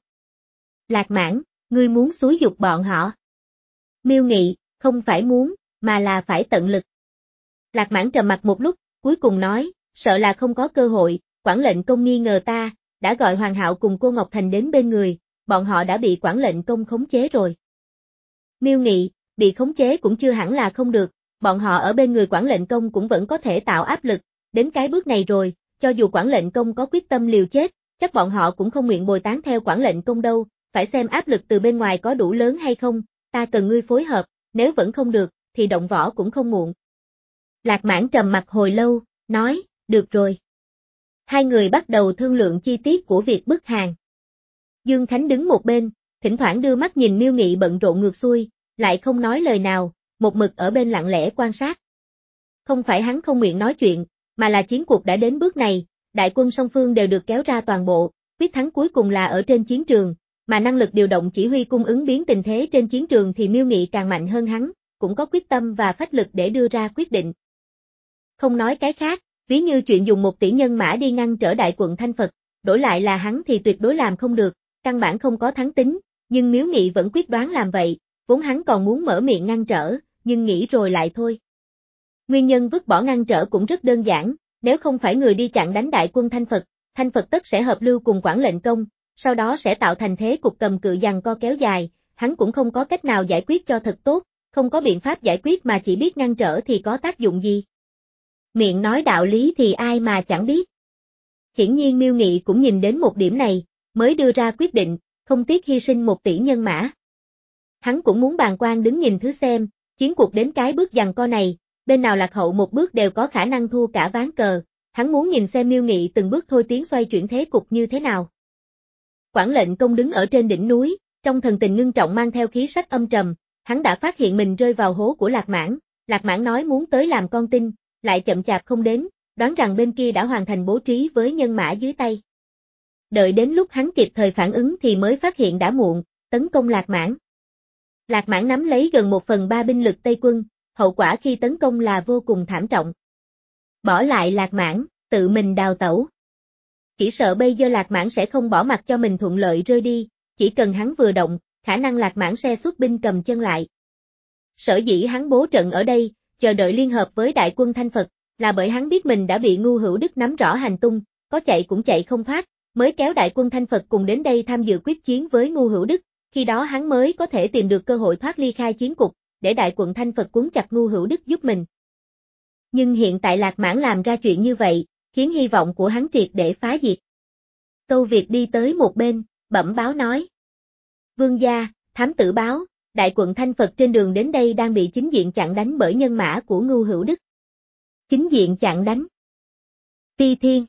Speaker 1: Lạc Mãn, ngươi muốn xúi giục bọn họ. Miêu Nghị, không phải muốn, mà là phải tận lực. Lạc Mãn trầm mặt một lúc, cuối cùng nói, sợ là không có cơ hội, Quản lệnh công nghi ngờ ta, đã gọi Hoàng Hạo cùng Cô Ngọc Thành đến bên người, bọn họ đã bị Quản lệnh công khống chế rồi. Miêu Nghị, bị khống chế cũng chưa hẳn là không được, bọn họ ở bên người Quản lệnh công cũng vẫn có thể tạo áp lực, đến cái bước này rồi, cho dù Quản lệnh công có quyết tâm liều chết, chắc bọn họ cũng không nguyện bồi tán theo Quản lệnh công đâu, phải xem áp lực từ bên ngoài có đủ lớn hay không, ta cần ngươi phối hợp, nếu vẫn không được, thì động võ cũng không muộn. Lạc Mãn trầm mặt hồi lâu, nói, được rồi. Hai người bắt đầu thương lượng chi tiết của việc bức hàng. Dương Khánh đứng một bên, thỉnh thoảng đưa mắt nhìn Miêu Nghị bận rộn ngược xuôi, lại không nói lời nào, một mực ở bên lặng lẽ quan sát. Không phải hắn không nguyện nói chuyện, mà là chiến cuộc đã đến bước này, đại quân song phương đều được kéo ra toàn bộ, quyết thắng cuối cùng là ở trên chiến trường, mà năng lực điều động chỉ huy cung ứng biến tình thế trên chiến trường thì Miêu Nghị càng mạnh hơn hắn, cũng có quyết tâm và phách lực để đưa ra quyết định. Không nói cái khác, ví như chuyện dùng một tỷ nhân mã đi ngăn trở đại quận Thanh Phật, đổi lại là hắn thì tuyệt đối làm không được, căn bản không có thắng tính, nhưng Miêu Nghị vẫn quyết đoán làm vậy, vốn hắn còn muốn mở miệng ngăn trở, nhưng nghĩ rồi lại thôi. Nguyên nhân vứt bỏ ngăn trở cũng rất đơn giản, nếu không phải người đi chặn đánh đại quân Thanh Phật, Thanh Phật tất sẽ hợp lưu cùng Quản lệnh công, sau đó sẽ tạo thành thế cục cầm cự giằng co kéo dài, hắn cũng không có cách nào giải quyết cho thật tốt, không có biện pháp giải quyết mà chỉ biết ngăn trở thì có tác dụng gì. Miệng nói đạo lý thì ai mà chẳng biết. Hiển nhiên Miêu Nghị cũng nhìn đến một điểm này, mới đưa ra quyết định, không tiếc hy sinh một tỷ nhân mã. Hắn cũng muốn bàng quan đứng nhìn thứ xem, chiến cuộc đến cái bước giằng co này, bên nào lạc hậu một bước đều có khả năng thua cả ván cờ, hắn muốn nhìn xem Miêu Nghị từng bước thôi tiến xoay chuyển thế cục như thế nào. Quản lệnh công đứng ở trên đỉnh núi, trong thần tình ngưng trọng mang theo khí sắc âm trầm, hắn đã phát hiện mình rơi vào hố của Lạc Mãn, Lạc Mãn nói muốn tới làm con tin, lại chậm chạp không đến, đoán rằng bên kia đã hoàn thành bố trí với nhân mã dưới tay. Đợi đến lúc hắn kịp thời phản ứng thì mới phát hiện đã muộn, tấn công Lạc Mãn. Lạc Mãn nắm lấy gần một phần ba binh lực Tây quân, hậu quả khi tấn công là vô cùng thảm trọng. Bỏ lại Lạc Mãn, tự mình đào tẩu. Chỉ sợ bây giờ Lạc Mãn sẽ không bỏ mặc cho mình thuận lợi rơi đi, chỉ cần hắn vừa động, khả năng Lạc Mãn sẽ xuất binh cầm chân lại. Sở dĩ hắn bố trận ở đây, chờ đợi liên hợp với đại quân Thanh Phật, là bởi hắn biết mình đã bị Ngu Hữu Đức nắm rõ hành tung, có chạy cũng chạy không thoát, mới kéo đại quân Thanh Phật cùng đến đây tham dự quyết chiến với Ngu Hữu Đức, khi đó hắn mới có thể tìm được cơ hội thoát ly khai chiến cục, để đại quận Thanh Phật cuốn chặt Ngu Hữu Đức giúp mình. Nhưng hiện tại Lạc Mãn làm ra chuyện như vậy, khiến hy vọng của hắn triệt để phá diệt. Tâu Việt đi tới một bên, bẩm báo nói. Vương gia, thám tử báo, đại quận Thanh Phật trên đường đến đây đang bị chính diện chặn đánh bởi nhân mã của Ngu Hữu Đức. Chính diện chặn đánh. Ti Thiên.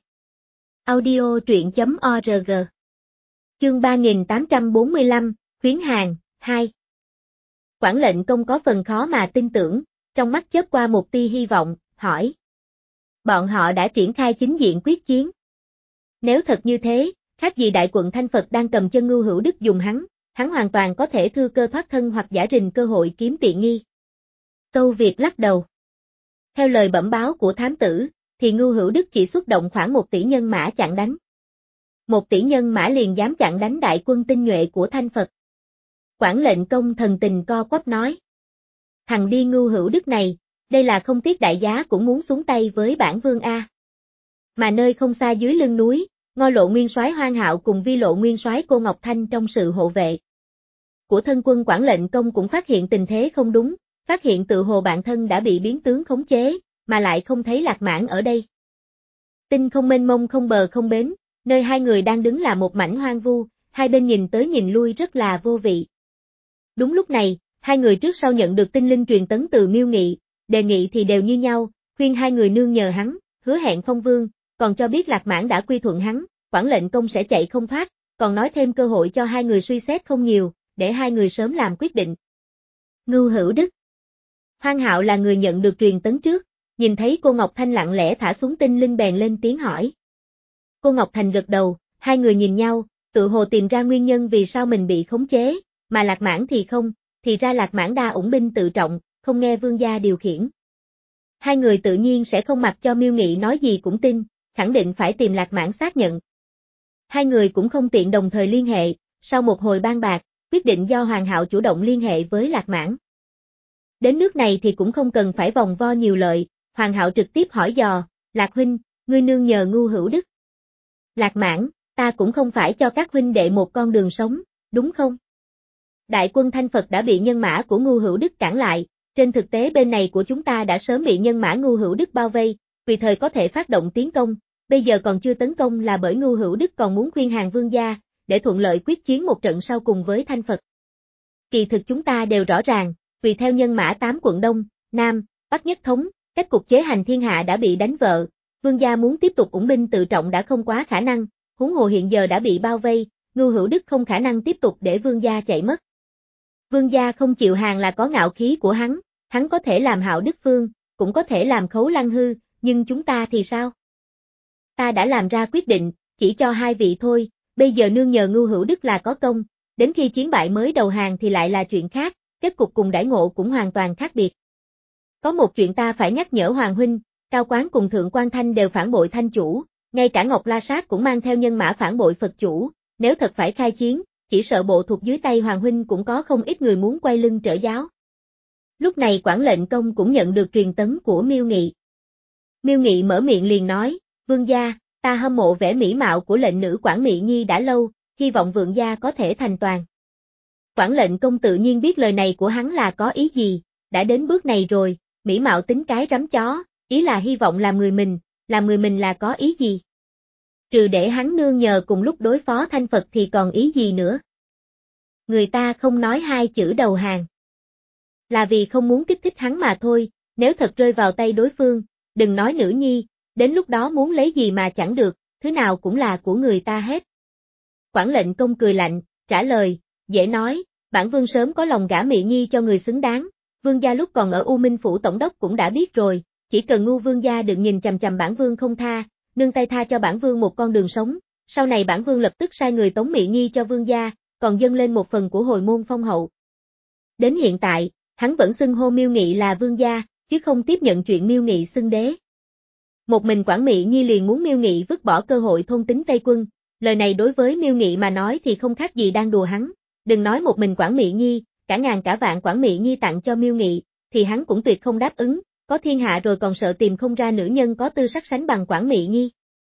Speaker 1: Audio truyện chấm org. Chương ba nghìn tám trăm bốn mươi lăm, khuyến hàng, hai. Quản lệnh công có phần khó mà tin tưởng, trong mắt chớp qua một tia hy vọng, hỏi. Bọn họ đã triển khai chính diện quyết chiến. Nếu thật như thế, khác gì đại quận Thanh Phật đang cầm chân Ngu Hữu Đức dùng hắn, hắn hoàn toàn có thể thừa cơ thoát thân hoặc giả rình cơ hội kiếm tiện nghi. Tâu Việt lắc đầu. Theo lời bẩm báo của thám tử, thì Ngu Hữu Đức chỉ xuất động khoảng một tỷ nhân mã chặn đánh. Một tỷ nhân mã liền dám chặn đánh đại quân tinh nhuệ của Thanh Phật. Quản lệnh công thần tình co quắp nói. Thằng đi Ngu Hữu Đức này, đây là không tiếc đại giá cũng muốn xuống tay với bản vương A. Mà nơi không xa dưới lưng núi, Ngôi Lộ nguyên soái Hoàng Hạo cùng Vi Lộ nguyên soái Cô Ngọc Thanh trong sự hộ vệ của thân quân Quản lệnh công cũng phát hiện tình thế không đúng, phát hiện tự hồ bản thân đã bị biến tướng khống chế, mà lại không thấy Lạc Mãn ở đây. Tinh không mênh mông không bờ không bến, nơi hai người đang đứng là một mảnh hoang vu, hai bên nhìn tới nhìn lui rất là vô vị. Đúng lúc này, hai người trước sau nhận được tin linh truyền tấn từ Miêu Nghị, đề nghị thì đều như nhau, khuyên hai người nương nhờ hắn, hứa hẹn phong vương, còn cho biết Lạc Mãn đã quy thuận hắn, Quản lệnh công sẽ chạy không thoát, còn nói thêm cơ hội cho hai người suy xét không nhiều, để hai người sớm làm quyết định. Ngu Hữu Đức. Hoàng Hạo là người nhận được truyền tấn trước, nhìn thấy cô Ngọc Thanh lặng lẽ thả xuống tinh linh bèn lên tiếng hỏi. Cô Ngọc Thành gật đầu, hai người nhìn nhau, tự hồ tìm ra nguyên nhân vì sao mình bị khống chế, mà Lạc Mãn thì không, thì ra Lạc Mãn đa ủng binh tự trọng, không nghe vương gia điều khiển. Hai người tự nhiên sẽ không mặc cho Miêu Nghị nói gì cũng tin, khẳng định phải tìm Lạc Mãn xác nhận. Hai người cũng không tiện đồng thời liên hệ, sau một hồi ban bạc, quyết định do Hoàng Hạo chủ động liên hệ với Lạc Mãn. Đến nước này thì cũng không cần phải vòng vo nhiều lợi, Hoàng Hạo trực tiếp hỏi dò, Lạc huynh, ngươi nương nhờ Ngu Hữu Đức. Lạc Mãn, ta cũng không phải cho các huynh đệ một con đường sống, đúng không? Đại quân Thanh Phật đã bị nhân mã của Ngu Hữu Đức cản lại, trên thực tế bên này của chúng ta đã sớm bị nhân mã Ngu Hữu Đức bao vây, tùy thời có thể phát động tiến công, bây giờ còn chưa tấn công là bởi Ngu Hữu Đức còn muốn khuyên hàng vương gia, để thuận lợi quyết chiến một trận sau cùng với Thanh Phật. Kỳ thực chúng ta đều rõ ràng, tùy theo nhân mã tám quận Đông, Nam, Bắc nhất thống, cách cục chế hành thiên hạ đã bị đánh vỡ, vương gia muốn tiếp tục ủng binh tự trọng đã không quá khả năng, huống hồ hiện giờ đã bị bao vây, Ngu Hữu Đức không khả năng tiếp tục để vương gia chạy mất. Vương gia không chịu hàng là có ngạo khí của hắn, hắn có thể làm Hạo Đức Phương, cũng có thể làm Khấu Lăng Hư, nhưng chúng ta thì sao? Ta đã làm ra quyết định, chỉ cho hai vị thôi, bây giờ nương nhờ Ngu Hữu Đức là có công, đến khi chiến bại mới đầu hàng thì lại là chuyện khác, kết cục cùng đãi ngộ cũng hoàn toàn khác biệt. Có một chuyện ta phải nhắc nhở Hoàng huynh, Cao Quán cùng Thượng Quan Thanh đều phản bội Thanh chủ, ngay cả Ngọc La Sát cũng mang theo nhân mã phản bội Phật chủ, nếu thật phải khai chiến, chỉ sợ bộ thuộc dưới tay Hoàng huynh cũng có không ít người muốn quay lưng trở giáo. Lúc này Quản Lệnh Công cũng nhận được truyền tấn của Miêu Nghị. Miêu Nghị mở miệng liền nói, vương gia, ta hâm mộ vẻ mỹ mạo của lệnh nữ Quản Mị Nhi đã lâu, hy vọng vương gia có thể thành toàn. Quản Lệnh Công tự nhiên biết lời này của hắn là có ý gì, đã đến bước này rồi, mỹ mạo tính cái rắm chó, ý là hy vọng làm người mình, làm người mình là có ý gì? Trừ để hắn nương nhờ cùng lúc đối phó Thanh Phật thì còn ý gì nữa? Người ta không nói hai chữ đầu hàng. Là vì không muốn kích thích hắn mà thôi, nếu thật rơi vào tay đối phương, đừng nói nữ nhi, đến lúc đó muốn lấy gì mà chẳng được, thứ nào cũng là của người ta hết. Quản Lệnh Công cười lạnh, trả lời, dễ nói, bản vương sớm có lòng gả Mị Nhi cho người xứng đáng, vương gia lúc còn ở U Minh Phủ Tổng đốc cũng đã biết rồi, chỉ cần Ngu vương gia đừng nhìn chằm chằm bản vương không tha, nương tay tha cho bản vương một con đường sống, sau này bản vương lập tức sai người tống Mị Nhi cho vương gia, còn dâng lên một phần của hồi môn phong hậu. Đến hiện tại, hắn vẫn xưng hô Miêu Nghị là vương gia, chứ không tiếp nhận chuyện Miêu Nghị xưng đế. Một mình Quản Mị Nhi liền muốn Miêu Nghị vứt bỏ cơ hội thôn tính Tây quân, lời này đối với Miêu Nghị mà nói thì không khác gì đang đùa hắn, đừng nói một mình Quản Mị Nhi, cả ngàn cả vạn Quản Mị Nhi tặng cho Miêu Nghị, thì hắn cũng tuyệt không đáp ứng, có thiên hạ rồi còn sợ tìm không ra nữ nhân có tư sắc sánh bằng Quản Mị Nhi.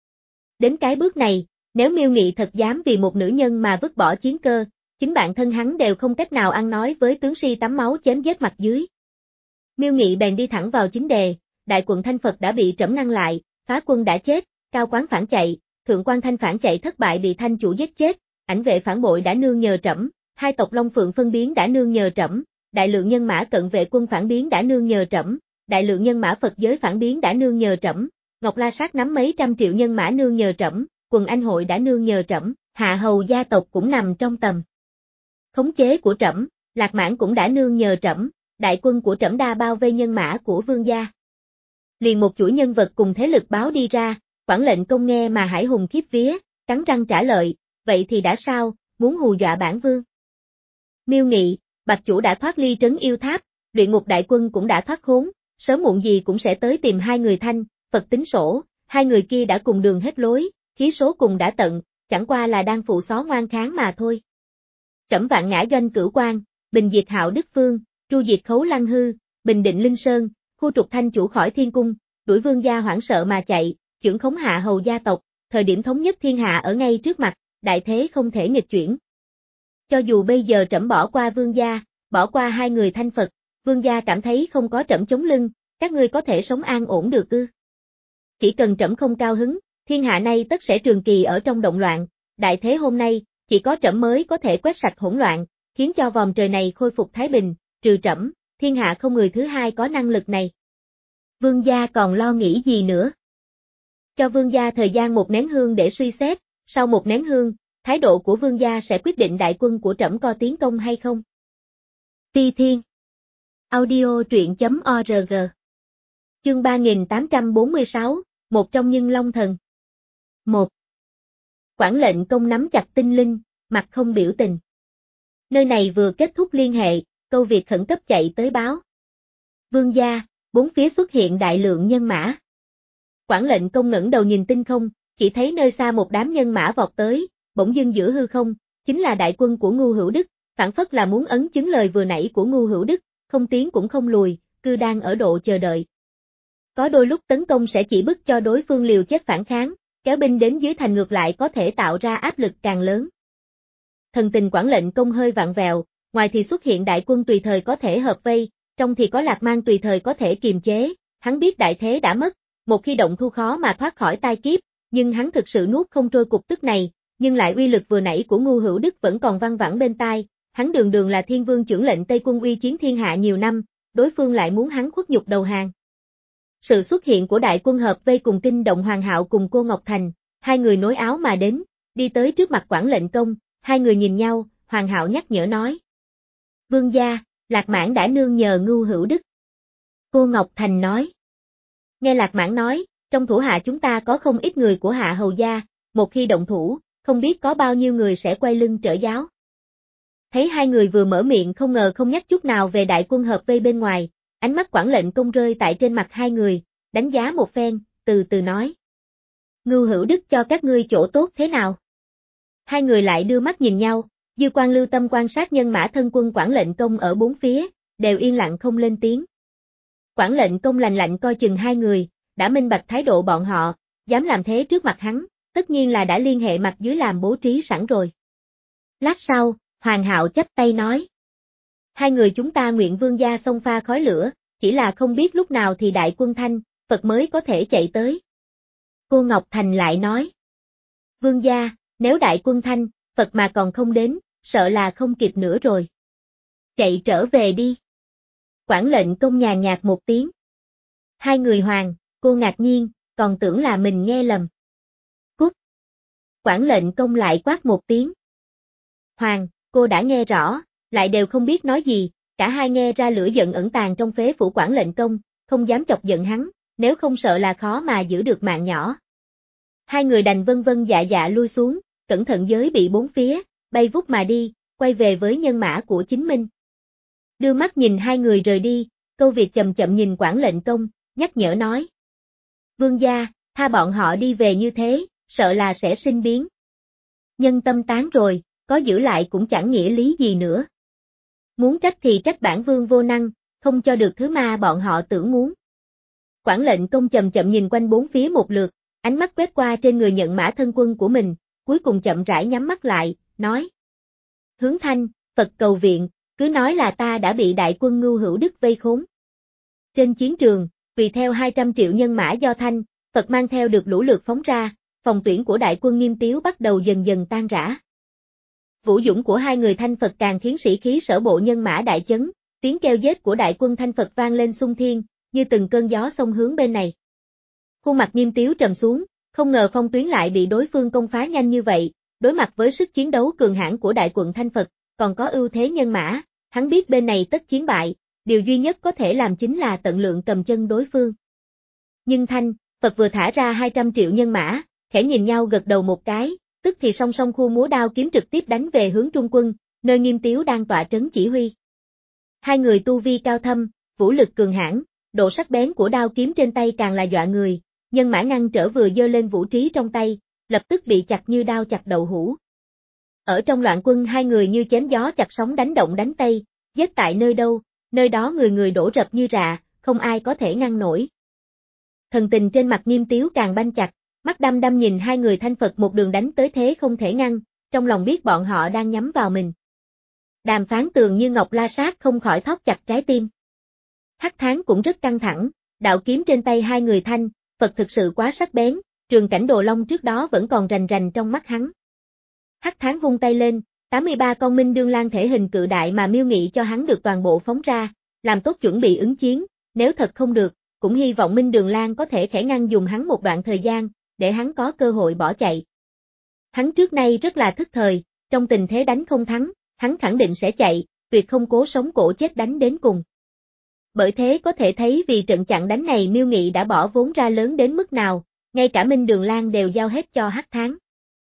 Speaker 1: Đến cái bước này, nếu Miêu Nghị thật dám vì một nữ nhân mà vứt bỏ chiến cơ, chính bản thân hắn đều không cách nào ăn nói với tướng si tắm máu chém giết mặt dưới. Miêu Nghị bèn đi thẳng vào chính đề, đại quận Thanh Phật đã bị trẫm ngăn lại, phá quân đã chết, Cao Quán phản chạy, Thượng Quan Thanh phản chạy thất bại bị Thanh chủ giết chết, ảnh vệ phản bội đã nương nhờ trẫm, hai tộc Long Phượng phân biến đã nương nhờ trẫm, đại lượng nhân mã cận vệ quân phản biến đã nương nhờ trẫm, đại lượng nhân mã Phật giới phản biến đã nương nhờ trẫm, Ngọc La Sát nắm mấy trăm triệu nhân mã nương nhờ trẫm, quần anh hội đã nương nhờ trẫm, hạ hầu gia tộc cũng nằm trong tầm khống chế của trẫm, Lạc Mãn cũng đã nương nhờ trẫm, đại quân của trẫm đa bao vây nhân mã của vương gia. Liền một chuỗi nhân vật cùng thế lực báo đi ra, Quản Lệnh Công nghe mà hải hùng khiếp vía, cắn răng trả lời, vậy thì đã sao, muốn hù dọa bản vương. Miêu Nghị, Bạch chủ đã thoát ly trấn yêu tháp, luyện ngục đại quân cũng đã thoát khốn, sớm muộn gì cũng sẽ tới tìm hai người Thanh, Phật tính sổ, hai người kia đã cùng đường hết lối, khí số cùng đã tận, chẳng qua là đang phụ xó ngoan kháng mà thôi. Trẫm vạn ngã doanh cửu quan, bình diệt Hạo Đức Phương, tru diệt Khấu Lăng Hư, bình định Linh Sơn, khu trục Thanh chủ khỏi thiên cung, đuổi vương gia hoảng sợ mà chạy, chưởng khống hạ hầu gia tộc, thời điểm thống nhất thiên hạ ở ngay trước mặt, đại thế không thể nghịch chuyển. Cho dù bây giờ trẫm bỏ qua vương gia, bỏ qua hai người Thanh Phật, vương gia cảm thấy không có trẫm chống lưng, các ngươi có thể sống an ổn được ư? Chỉ cần trẫm không cao hứng, thiên hạ nay tất sẽ trường kỳ ở trong động loạn, đại thế hôm nay, chỉ có trẫm mới có thể quét sạch hỗn loạn, khiến cho vòng trời này khôi phục thái bình, trừ trẫm, thiên hạ không người thứ hai có năng lực này. Vương gia còn lo nghĩ gì nữa? Cho vương gia thời gian một nén hương để suy xét, sau một nén hương, thái độ của vương gia sẽ quyết định đại quân của trẫm có tiến công hay không. Ti Thiên Audio truyện chấm org Chương ba nghìn tám trăm bốn mươi sáu, một trong những Long Thần. một. Quản lệnh công nắm chặt tinh linh, mặt không biểu tình. Nơi này vừa kết thúc liên hệ, câu việc khẩn cấp chạy tới báo. Vương gia, bốn phía xuất hiện đại lượng nhân mã. Quản lệnh công ngẩng đầu nhìn tinh không, chỉ thấy nơi xa một đám nhân mã vọt tới, bỗng dưng giữa hư không, chính là đại quân của Ngưu Hữu Đức, phản phất là muốn ấn chứng lời vừa nãy của Ngưu Hữu Đức, không tiến cũng không lùi, cứ đang ở độ chờ đợi. Có đôi lúc tấn công sẽ chỉ bức cho đối phương liều chết phản kháng, kéo binh đến dưới thành ngược lại có thể tạo ra áp lực càng lớn. Thần tình quản lệnh công hơi vặn vẹo, ngoài thì xuất hiện đại quân tùy thời có thể hợp vây, trong thì có Lạc Mang tùy thời có thể kiềm chế, hắn biết đại thế đã mất, một khi động thu khó mà thoát khỏi tai kiếp, nhưng hắn thực sự nuốt không trôi cục tức này, nhưng lại uy lực vừa nãy của Ngưu Hữu Đức vẫn còn văng vẳng bên tai, hắn đường đường là thiên vương chưởng lệnh Tây quân uy chiến thiên hạ nhiều năm, đối phương lại muốn hắn khuất nhục đầu hàng. Sự xuất hiện của đại quân hợp vây cùng kinh động Hoàng Hạo cùng cô Ngọc Thành, hai người nối áo mà đến, đi tới trước mặt quản lệnh công, hai người nhìn nhau, Hoàng Hạo nhắc nhở nói. Vương gia, Lạc Mãn đã nương nhờ Ngưu Hữu Đức. Cô Ngọc Thành nói. Nghe Lạc Mãn nói, trong thủ hạ chúng ta có không ít người của Hạ Hầu gia, một khi động thủ, không biết có bao nhiêu người sẽ quay lưng trở giáo. Thấy hai người vừa mở miệng không ngờ không nhắc chút nào về đại quân hợp vây bên ngoài, ánh mắt quản lệnh công rơi tại trên mặt hai người, đánh giá một phen, từ từ nói. Ngưu Hữu Đức cho các ngươi chỗ tốt thế nào? Hai người lại đưa mắt nhìn nhau, dư quan lưu tâm quan sát nhân mã thân quân quản lệnh công ở bốn phía, đều yên lặng không lên tiếng. Quản lệnh công lạnh lạnh coi chừng hai người, đã minh bạch thái độ bọn họ, dám làm thế trước mặt hắn, tất nhiên là đã liên hệ mặt dưới làm bố trí sẵn rồi. Lát sau, Hoàng Hạo chắp tay nói. Hai người chúng ta nguyện vương gia xông pha khói lửa, chỉ là không biết lúc nào thì đại quân Thanh, Phật mới có thể chạy tới. Cô Ngọc Thành lại nói. Vương gia, nếu đại quân Thanh, Phật mà còn không đến, sợ là không kịp nữa rồi. Chạy trở về đi. Quản lệnh công nhàn nhạt một tiếng. Hai người hoàng, cô ngạc nhiên, còn tưởng là mình nghe lầm. Cút. Quản lệnh công lại quát một tiếng. Hoàng, cô đã nghe rõ, lại đều không biết nói gì, cả hai nghe ra lửa giận ẩn tàng trong phế phủ quản lệnh công, không dám chọc giận hắn, nếu không sợ là khó mà giữ được mạng nhỏ. Hai người đành vân vân dạ dạ lui xuống, cẩn thận giới bị bốn phía, bay vút mà đi, quay về với nhân mã của chính mình. Đưa mắt nhìn hai người rời đi, Câu Việt chậm chậm nhìn quản lệnh công, nhắc nhở nói. Vương gia, tha bọn họ đi về như thế, sợ là sẽ sinh biến. Nhân tâm tán rồi, có giữ lại cũng chẳng nghĩa lý gì nữa. Muốn trách thì trách bản vương vô năng, không cho được thứ ma bọn họ tưởng muốn. Quản lệnh công chậm chậm nhìn quanh bốn phía một lượt, ánh mắt quét qua trên người nhận mã thân quân của mình, cuối cùng chậm rãi nhắm mắt lại, nói. Hướng Thanh, Phật cầu viện, cứ nói là ta đã bị đại quân Ngưu Hữu Đức vây khốn. Trên chiến trường, tùy theo hai trăm triệu nhân mã do Thanh, Phật mang theo được lũ lượt phóng ra, phòng tuyển của đại quân Nghiêm Tiếu bắt đầu dần dần tan rã. Vũ dũng của hai người Thanh Phật càng khiến sĩ khí sở bộ nhân mã đại chấn, tiếng kêu giết của đại quân Thanh Phật vang lên xung thiên, như từng cơn gió xông hướng bên này. Khuôn mặt Nghiêm Tiếu trầm xuống, không ngờ phong tuyến lại bị đối phương công phá nhanh như vậy, đối mặt với sức chiến đấu cường hãn của đại quận Thanh Phật, còn có ưu thế nhân mã, hắn biết bên này tất chiến bại, điều duy nhất có thể làm chính là tận lượng cầm chân đối phương. Nhưng Thanh, Phật vừa thả ra hai trăm triệu nhân mã, khẽ nhìn nhau gật đầu một cái, tức thì song song khu múa đao kiếm trực tiếp đánh về hướng Trung quân, nơi Nghiêm Tiếu đang tọa trấn chỉ huy. Hai người tu vi cao thâm, vũ lực cường hãn, độ sắc bén của đao kiếm trên tay càng là dọa người, nhân mã ngăn trở vừa giơ lên vũ trí trong tay, lập tức bị chặt như đao chặt đậu hũ. Ở trong loạn quân hai người như chém gió chặt sóng đánh động đánh tây, giết tại nơi đâu, nơi đó người người đổ rập như rạ, không ai có thể ngăn nổi. Thần tình trên mặt Nghiêm Tiếu càng banh chặt, mắt đăm đăm nhìn hai người Thanh Phật một đường đánh tới thế không thể ngăn, trong lòng biết bọn họ đang nhắm vào mình. Đàm Phán Tường như ngọc la sát không khỏi thóp chặt trái tim. Hắc Thán cũng rất căng thẳng, đạo kiếm trên tay hai người Thanh, Phật thực sự quá sắc bén, trường cảnh Đồ Long trước đó vẫn còn rành rành trong mắt hắn. Hắc Thán vung tay lên, tám mươi ba con minh đương lang thể hình cự đại mà miêu nghị cho hắn được toàn bộ phóng ra, làm tốt chuẩn bị ứng chiến, nếu thật không được, cũng hy vọng Minh Đường Lang có thể khẽ ngăn dùng hắn một đoạn thời gian, để hắn có cơ hội bỏ chạy. Hắn trước nay rất là thức thời, trong tình thế đánh không thắng, hắn khẳng định sẽ chạy, tuyệt không cố sống cổ chết đánh đến cùng. Bởi thế có thể thấy vì trận chặn đánh này Miêu Nghị đã bỏ vốn ra lớn đến mức nào, ngay cả Minh Đường Lang đều giao hết cho Hắc Thán.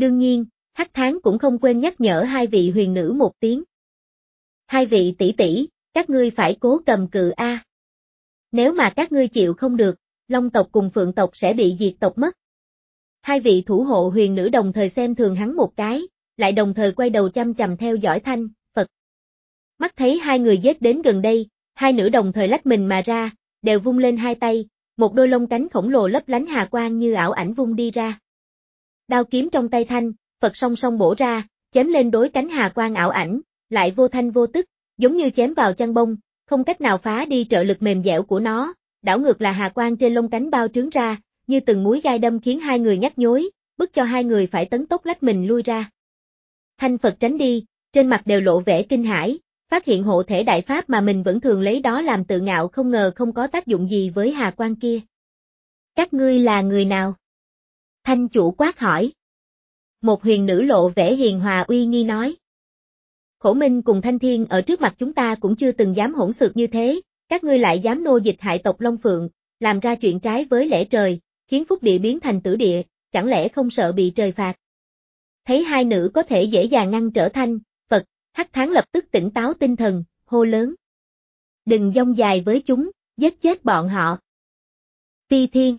Speaker 1: Đương nhiên, Hắc Tháng cũng không quên nhắc nhở hai vị huyền nữ một tiếng. Hai vị tỷ tỷ, các ngươi phải cố cầm cự a. Nếu mà các ngươi chịu không được, Long tộc cùng Phượng tộc sẽ bị diệt tộc mất. Hai vị thủ hộ huyền nữ đồng thời xem thường hắn một cái, lại đồng thời quay đầu chăm chằm theo dõi Thanh, Phật. Mắt thấy hai người giết đến gần đây, hai nữ đồng thời lách mình mà ra, đều vung lên hai tay, một đôi lông cánh khổng lồ lấp lánh hà quang như ảo ảnh vung đi ra. Đao kiếm trong tay Thanh, Phật song song bổ ra, chém lên đối cánh hà quang ảo ảnh, lại vô thanh vô tức, giống như chém vào chăn bông, không cách nào phá đi trợ lực mềm dẻo của nó, đảo ngược là hà quang trên lông cánh bao trướng ra, như từng mũi gai đâm khiến hai người nhắc nhối, bức cho hai người phải tấn tốc lách mình lui ra. Thanh Phật tránh đi, trên mặt đều lộ vẻ kinh hãi, phát hiện hộ thể đại pháp mà mình vẫn thường lấy đó làm tự ngạo không ngờ không có tác dụng gì với hà quang kia. Các ngươi là người nào? Thanh chủ quát hỏi. Một huyền nữ lộ vẻ hiền hòa uy nghi nói. Khổ Minh cùng Thanh Thiên ở trước mặt chúng ta cũng chưa từng dám hỗn xược như thế, các ngươi lại dám nô dịch hại tộc Long Phượng, làm ra chuyện trái với lẽ trời, khiến phúc địa biến thành tử địa, chẳng lẽ không sợ bị trời phạt? Thấy hai nữ có thể dễ dàng ngăn trở Thanh, Phật, Hắc Tháng lập tức tỉnh táo tinh thần, hô lớn. Đừng dông dài với chúng, giết chết bọn họ. Phi Thiên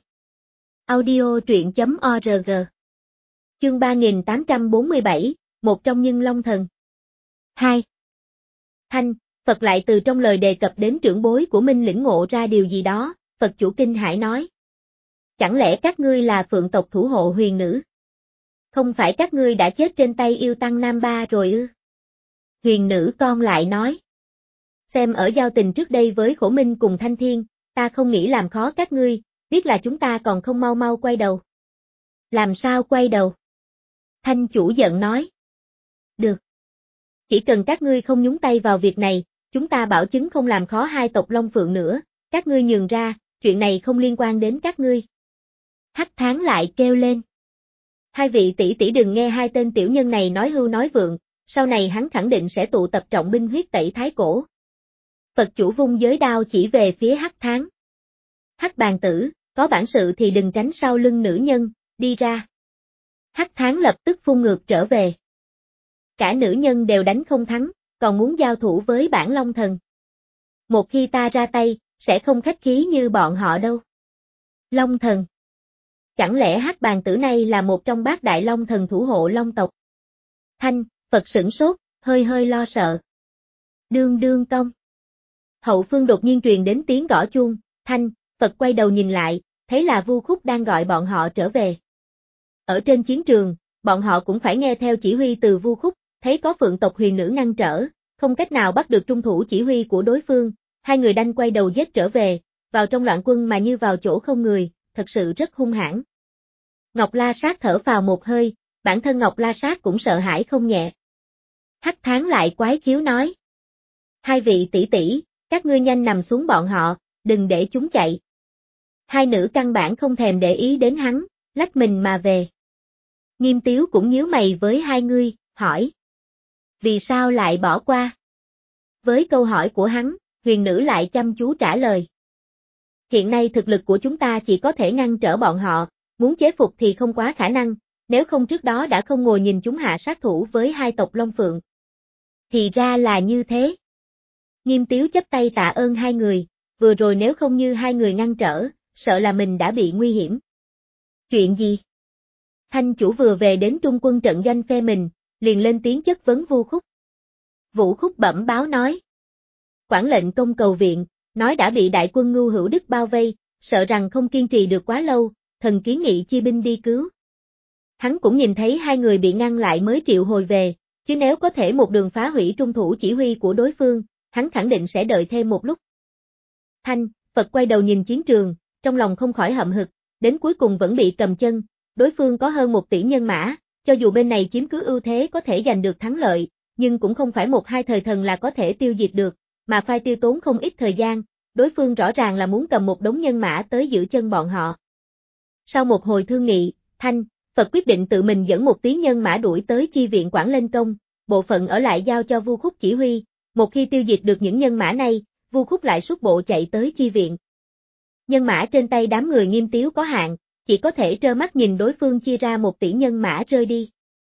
Speaker 1: Audio truyện chấm org Chương ba nghìn tám trăm bốn mươi bảy, một trong những Long Thần. hai. Thanh, Phật lại từ trong lời đề cập đến trưởng bối của Minh lĩnh ngộ ra điều gì đó, Phật chủ kinh hãi nói. Chẳng lẽ các ngươi là Phượng tộc thủ hộ huyền nữ? Không phải các ngươi đã chết trên tay yêu tăng Nam Ba rồi ư? Huyền nữ con lại nói. Xem ở giao tình trước đây với Khổ Minh cùng Thanh Thiên, ta không nghĩ làm khó các ngươi, biết là chúng ta còn không mau mau quay đầu. Làm sao quay đầu? Thanh chủ giận nói. Được. Chỉ cần các ngươi không nhúng tay vào việc này, chúng ta bảo chứng không làm khó hai tộc Long Phượng nữa, các ngươi nhường ra, chuyện này không liên quan đến các ngươi. Hắc Tháng lại kêu lên. Hai vị tỷ tỷ đừng nghe hai tên tiểu nhân này nói hưu nói vượng, sau này hắn khẳng định sẽ tụ tập trọng binh huyết tẩy thái cổ. Phật chủ vung giới đao chỉ về phía Hắc Tháng. Hắc bàn tử, có bản sự thì đừng tránh sau lưng nữ nhân, đi ra. Hắc Tháng lập tức phun ngược trở về. Cả nữ nhân đều đánh không thắng, còn muốn giao thủ với bản Long Thần. Một khi ta ra tay, sẽ không khách khí như bọn họ đâu. Long Thần. Chẳng lẽ Hắc bàn tử này là một trong bát đại Long Thần thủ hộ Long tộc? Thanh, Phật sửng sốt, hơi hơi lo sợ. Đương đương công. Hậu phương đột nhiên truyền đến tiếng gõ chuông, Thanh, Phật quay đầu nhìn lại, thấy là Vu Khúc đang gọi bọn họ trở về. Ở trên chiến trường, bọn họ cũng phải nghe theo chỉ huy từ Vu Khúc, thấy có Phượng tộc huyền nữ ngăn trở, không cách nào bắt được trung thủ chỉ huy của đối phương, hai người đành quay đầu giết trở về, vào trong loạn quân mà như vào chỗ không người, thật sự rất hung hãn. Ngọc La Sát thở phào một hơi, bản thân Ngọc La Sát cũng sợ hãi không nhẹ. Hắc Tháng lại quái khiếu nói. Hai vị tỷ tỷ, các ngươi nhanh nằm xuống bọn họ, đừng để chúng chạy. Hai nữ căn bản không thèm để ý đến hắn, lách mình mà về. Nghiêm Tiếu cũng nhíu mày với hai người, hỏi. Vì sao lại bỏ qua? Với câu hỏi của hắn, huyền nữ lại chăm chú trả lời. Hiện nay thực lực của chúng ta chỉ có thể ngăn trở bọn họ, muốn chế phục thì không quá khả năng, nếu không trước đó đã không ngồi nhìn chúng hạ sát thủ với hai tộc Long Phượng. Thì ra là như thế. Nghiêm Tiếu chắp tay tạ ơn hai người, vừa rồi nếu không như hai người ngăn trở, sợ là mình đã bị nguy hiểm. Chuyện gì? Thanh chủ vừa về đến trung quân trận doanh phe mình, liền lên tiếng chất vấn Vu Khúc. Vũ Khúc bẩm báo nói. Quản lệnh công cầu viện, nói đã bị đại quân Ngưu Hữu Đức bao vây, sợ rằng không kiên trì được quá lâu, thần kiến nghị chia binh đi cứu. Hắn cũng nhìn thấy hai người bị ngăn lại mới triệu hồi về, chứ nếu có thể một đường phá hủy trung thủ chỉ huy của đối phương, hắn khẳng định sẽ đợi thêm một lúc. Thanh, Phật quay đầu nhìn chiến trường, trong lòng không khỏi hậm hực, đến cuối cùng vẫn bị cầm chân, đối phương có hơn một tỷ nhân mã, cho dù bên này chiếm cứ ưu thế có thể giành được thắng lợi, nhưng cũng không phải một hai thời thần là có thể tiêu diệt được, mà phải tiêu tốn không ít thời gian, đối phương rõ ràng là muốn cầm một đống nhân mã tới giữ chân bọn họ. Sau một hồi thương nghị, Thanh, Phật quyết định tự mình dẫn một tí nhân mã đuổi tới chi viện Quảng Lên Công, bộ phận ở lại giao cho Vu Khúc chỉ huy, một khi tiêu diệt được những nhân mã này, Vu Khúc lại xuất bộ chạy tới chi viện. Nhân mã trên tay đám người Nghiêm Tiếu có hạn, chỉ có thể trơ mắt nhìn đối phương chia ra một tỷ nhân mã rơi đi.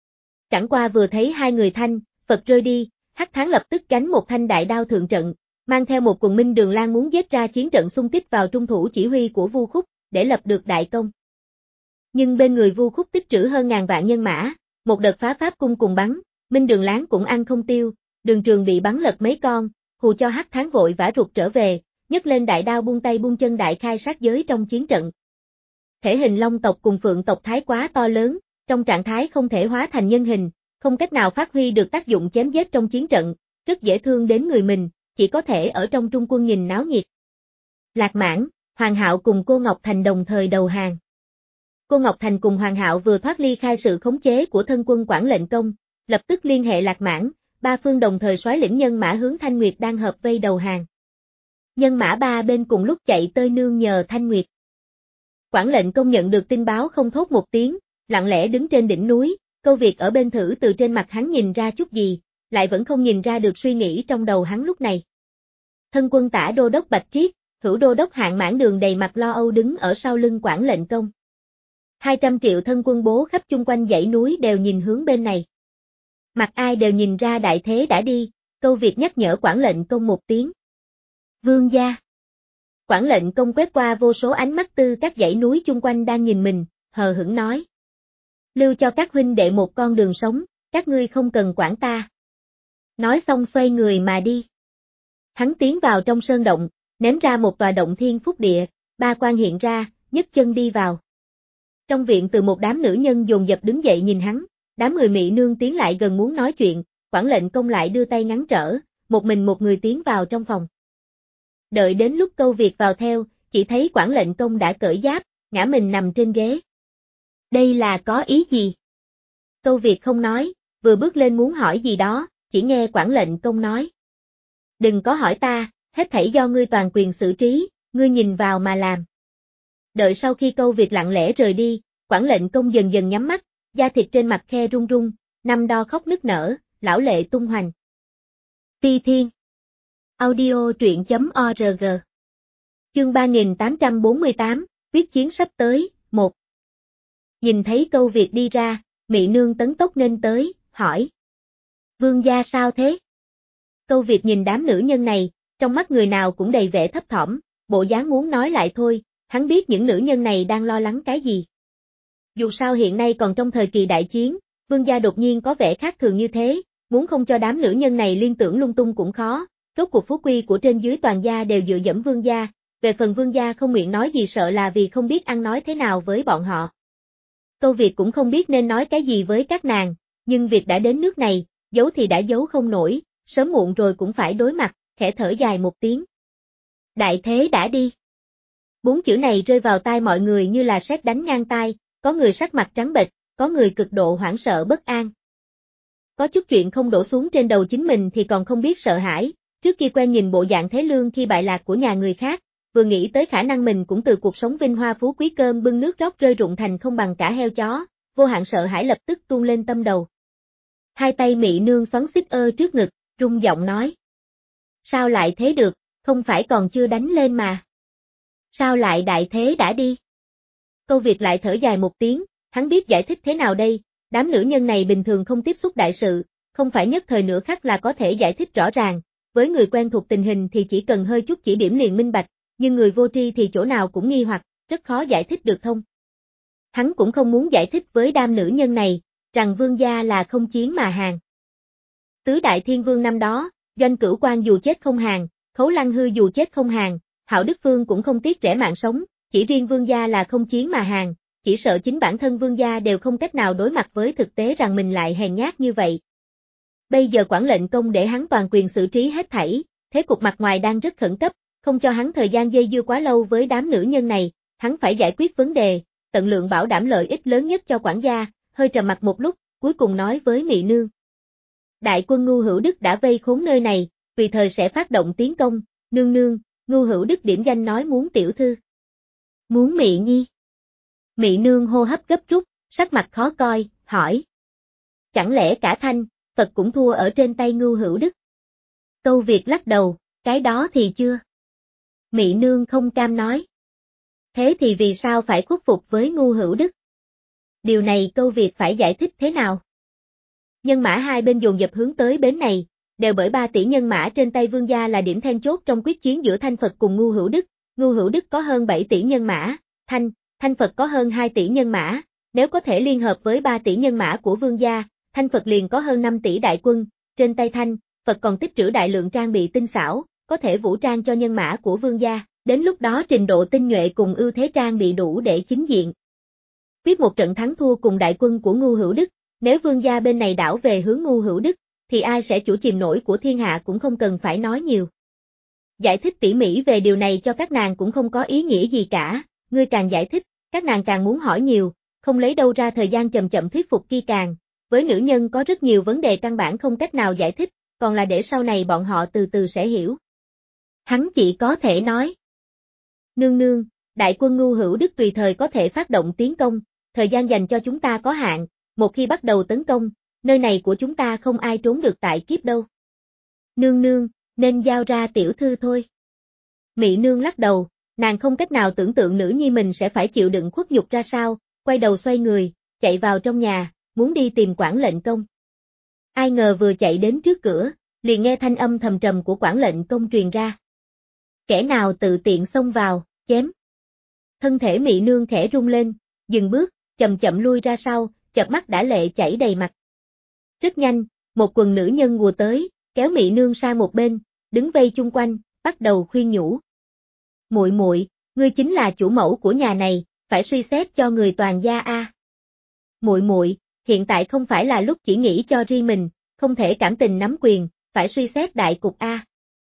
Speaker 1: Chẳng qua vừa thấy hai người Thanh, Phật rơi đi, Hắc Thắng lập tức gánh một thanh đại đao thượng trận, mang theo một quần minh Đường Lan muốn giết ra chiến trận xung kích vào trung thủ chỉ huy của Vu Khúc, để lập được đại công. Nhưng bên người Vu Khúc tích trữ hơn ngàn vạn nhân mã, một đợt phá pháp cung cùng bắn, Minh Đường Láng cũng ăn không tiêu, Đường Trường bị bắn lật mấy con, hù cho Hắc Thắng vội vã rụt trở về, nhấc lên đại đao buông tay buông chân đại khai sát giới trong chiến trận. Thể hình Long tộc cùng Phượng tộc thái quá to lớn, trong trạng thái không thể hóa thành nhân hình, không cách nào phát huy được tác dụng chém giết trong chiến trận, rất dễ thương đến người mình, chỉ có thể ở trong trung quân nhìn náo nhiệt. Lạc Mãn, Hoàng Hạo cùng cô Ngọc Thành đồng thời đầu hàng. Cô Ngọc Thành cùng Hoàng Hạo vừa thoát ly khai sự khống chế của thân quân Quản Lệnh Công, lập tức liên hệ Lạc Mãn, ba phương đồng thời soái lĩnh nhân mã hướng Thanh Nguyệt đang hợp vây đầu hàng. Nhân mã ba bên cùng lúc chạy tới nương nhờ Thanh Nguyệt. Quản Lệnh Công nhận được tin báo không thốt một tiếng, lặng lẽ đứng trên đỉnh núi, Câu Việt ở bên thử từ trên mặt hắn nhìn ra chút gì, lại vẫn không nhìn ra được suy nghĩ trong đầu hắn lúc này. Thân quân tả đô đốc Bạch Triết, hữu đô đốc Hạng Mãn Đường đầy mặt lo âu đứng ở sau lưng Quản Lệnh Công. hai trăm triệu thân quân bố khắp chung quanh dãy núi đều nhìn hướng bên này. Mặt ai đều nhìn ra đại thế đã đi, Câu Việt nhắc nhở Quản Lệnh Công một tiếng. Vương gia. Quản Lệnh Công quét qua vô số ánh mắt tư các dãy núi chung quanh đang nhìn mình, hờ hững nói. Lưu cho các huynh đệ một con đường sống, các ngươi không cần quản ta. Nói xong xoay người mà đi. Hắn tiến vào trong sơn động, ném ra một tòa động thiên phúc địa, ba quan hiện ra, nhấc chân đi vào. Trong viện từ một đám nữ nhân dồn dập đứng dậy nhìn hắn, đám người mỹ nương tiến lại gần muốn nói chuyện, Quản Lệnh Công lại đưa tay ngăn trở, một mình một người tiến vào trong phòng. Đợi đến lúc Câu Việt vào theo, chỉ thấy Quản Lệnh Công đã cởi giáp, ngã mình nằm trên ghế. Đây là có ý gì? Câu Việt không nói, vừa bước lên muốn hỏi gì đó, chỉ nghe Quản Lệnh Công nói. Đừng có hỏi ta, hết thảy do ngươi toàn quyền xử trí, ngươi nhìn vào mà làm. Đợi sau khi Câu Việt lặng lẽ rời đi, Quản Lệnh Công dần dần nhắm mắt, da thịt trên mặt khe run run, năm đo khóc nức nở, lão lệ tung hoành. Phi Thiên Audio truyện chấm org Chương ba nghìn tám trăm bốn mươi tám, quyết chiến sắp tới, một. Nhìn thấy Câu Việt đi ra, Mị Nương tấn tốc nên tới, hỏi. Vương gia sao thế? Câu Việt nhìn đám nữ nhân này, trong mắt người nào cũng đầy vẻ thấp thỏm, bộ dáng muốn nói lại thôi, hắn biết những nữ nhân này đang lo lắng cái gì. Dù sao hiện nay còn trong thời kỳ đại chiến, vương gia đột nhiên có vẻ khác thường như thế, muốn không cho đám nữ nhân này liên tưởng lung tung cũng khó, rốt cuộc phú quy của trên dưới toàn gia đều dựa dẫm vương gia, về phần vương gia không miệng nói gì sợ là vì không biết ăn nói thế nào với bọn họ. Câu Việt cũng không biết nên nói cái gì với các nàng, nhưng việc đã đến nước này, giấu thì đã giấu không nổi, sớm muộn rồi cũng phải đối mặt, khẽ thở dài một tiếng. Đại thế đã đi. Bốn chữ này rơi vào tai mọi người như là sét đánh ngang tai, có người sắc mặt trắng bệch, có người cực độ hoảng sợ bất an. Có chút chuyện không đổ xuống trên đầu chính mình thì còn không biết sợ hãi, trước kia quen nhìn bộ dạng thế lương khi bại lạc của nhà người khác, vừa nghĩ tới khả năng mình cũng từ cuộc sống vinh hoa phú quý cơm bưng nước rót rơi rụng thành không bằng cả heo chó, vô hạn sợ hãi lập tức tuôn lên tâm đầu. Hai tay Mị Nương xoắn xích ơ trước ngực, rung giọng nói. Sao lại thế được, không phải còn chưa đánh lên mà. Sao lại đại thế đã đi? Câu Việt lại thở dài một tiếng, hắn biết giải thích thế nào đây, đám nữ nhân này bình thường không tiếp xúc đại sự, không phải nhất thời nửa khắc là có thể giải thích rõ ràng, với người quen thuộc tình hình thì chỉ cần hơi chút chỉ điểm liền minh bạch, nhưng người vô tri thì chỗ nào cũng nghi hoặc, rất khó giải thích được thông. Hắn cũng không muốn giải thích với đám nữ nhân này, rằng vương gia là không chiến mà hàng. Tứ đại thiên vương năm đó, Doanh Cửu Quan dù chết không hàng, Khấu Lăng Hư dù chết không hàng, Hạo Đức Phương cũng không tiếc rẻ mạng sống, chỉ riêng vương gia là không chiến mà hàng, chỉ sợ chính bản thân vương gia đều không cách nào đối mặt với thực tế rằng mình lại hèn nhát như vậy. Bây giờ Quản Lệnh Công để hắn toàn quyền xử trí hết thảy, thế cục mặt ngoài đang rất khẩn cấp, không cho hắn thời gian dây dưa quá lâu với đám nữ nhân này, hắn phải giải quyết vấn đề, tận lượng bảo đảm lợi ích lớn nhất cho quản gia, hơi trầm mặt một lúc, cuối cùng nói với Mị Nương. Đại quân Ngưu Hữu Đức đã vây khốn nơi này, tùy thời sẽ phát động tiến công, nương nương, Ngưu Hữu Đức điểm danh nói muốn tiểu thư. Muốn Mị Nhi. Mị Nương hô hấp gấp rút, sắc mặt khó coi, hỏi. Chẳng lẽ cả Thanh, Phật cũng thua ở trên tay Ngưu Hữu Đức? Câu Việt lắc đầu, cái đó thì chưa. Mị Nương không cam nói. Thế thì vì sao phải khuất phục với Ngưu Hữu Đức? Điều này Câu Việt phải giải thích thế nào? Nhân mã hai bên dồn dập hướng tới bến này, đều bởi ba tỷ nhân mã trên tay Vương gia là điểm then chốt trong quyết chiến giữa Thanh Phật cùng Ngu Hữu Đức. Ngu Hữu Đức có hơn bảy tỷ nhân mã, Thanh, Thanh Phật có hơn hai tỷ nhân mã, nếu có thể liên hợp với ba tỷ nhân mã của Vương gia, Thanh Phật liền có hơn năm tỷ đại quân, trên tay Thanh, Phật còn tích trữ đại lượng trang bị tinh xảo, có thể vũ trang cho nhân mã của Vương gia, đến lúc đó trình độ tinh nhuệ cùng ưu thế trang bị đủ để chính diện. Quyết một trận thắng thua cùng đại quân của Ngu Hữu Đức, nếu Vương gia bên này đảo về hướng Ngu Hữu Đức, thì ai sẽ chủ chìm nổi của thiên hạ cũng không cần phải nói nhiều. Giải thích tỉ mỉ về điều này cho các nàng cũng không có ý nghĩa gì cả, ngươi càng giải thích, các nàng càng muốn hỏi nhiều, không lấy đâu ra thời gian chậm chậm thuyết phục Ki Càng. Với nữ nhân có rất nhiều vấn đề căn bản không cách nào giải thích, còn là để sau này bọn họ từ từ sẽ hiểu. Hắn chỉ có thể nói. Nương nương, đại quân Ngu Hữu Đức tùy thời có thể phát động tiến công, thời gian dành cho chúng ta có hạn, một khi bắt đầu tấn công, nơi này của chúng ta không ai trốn được tại kiếp đâu. Nương nương, nên giao ra tiểu thư thôi. Mị nương lắc đầu, nàng không cách nào tưởng tượng nữ nhi mình sẽ phải chịu đựng khuất nhục ra sao, quay đầu xoay người, chạy vào trong nhà, muốn đi tìm Quản lệnh công. Ai ngờ vừa chạy đến trước cửa, liền nghe thanh âm thầm trầm của Quản lệnh công truyền ra. Kẻ nào tự tiện xông vào, chém. Thân thể Mị nương khẽ rung lên, dừng bước, chậm chậm lui ra sau, chợp mắt đã lệ chảy đầy mặt. Rất nhanh, một quần nữ nhân ùa tới, kéo Mị nương sang một bên, đứng vây chung quanh, bắt đầu khuyên nhủ. Muội muội, ngươi chính là chủ mẫu của nhà này, phải suy xét cho người toàn gia a. Muội muội, hiện tại không phải là lúc chỉ nghĩ cho riêng mình, không thể cảm tình nắm quyền, phải suy xét đại cục a.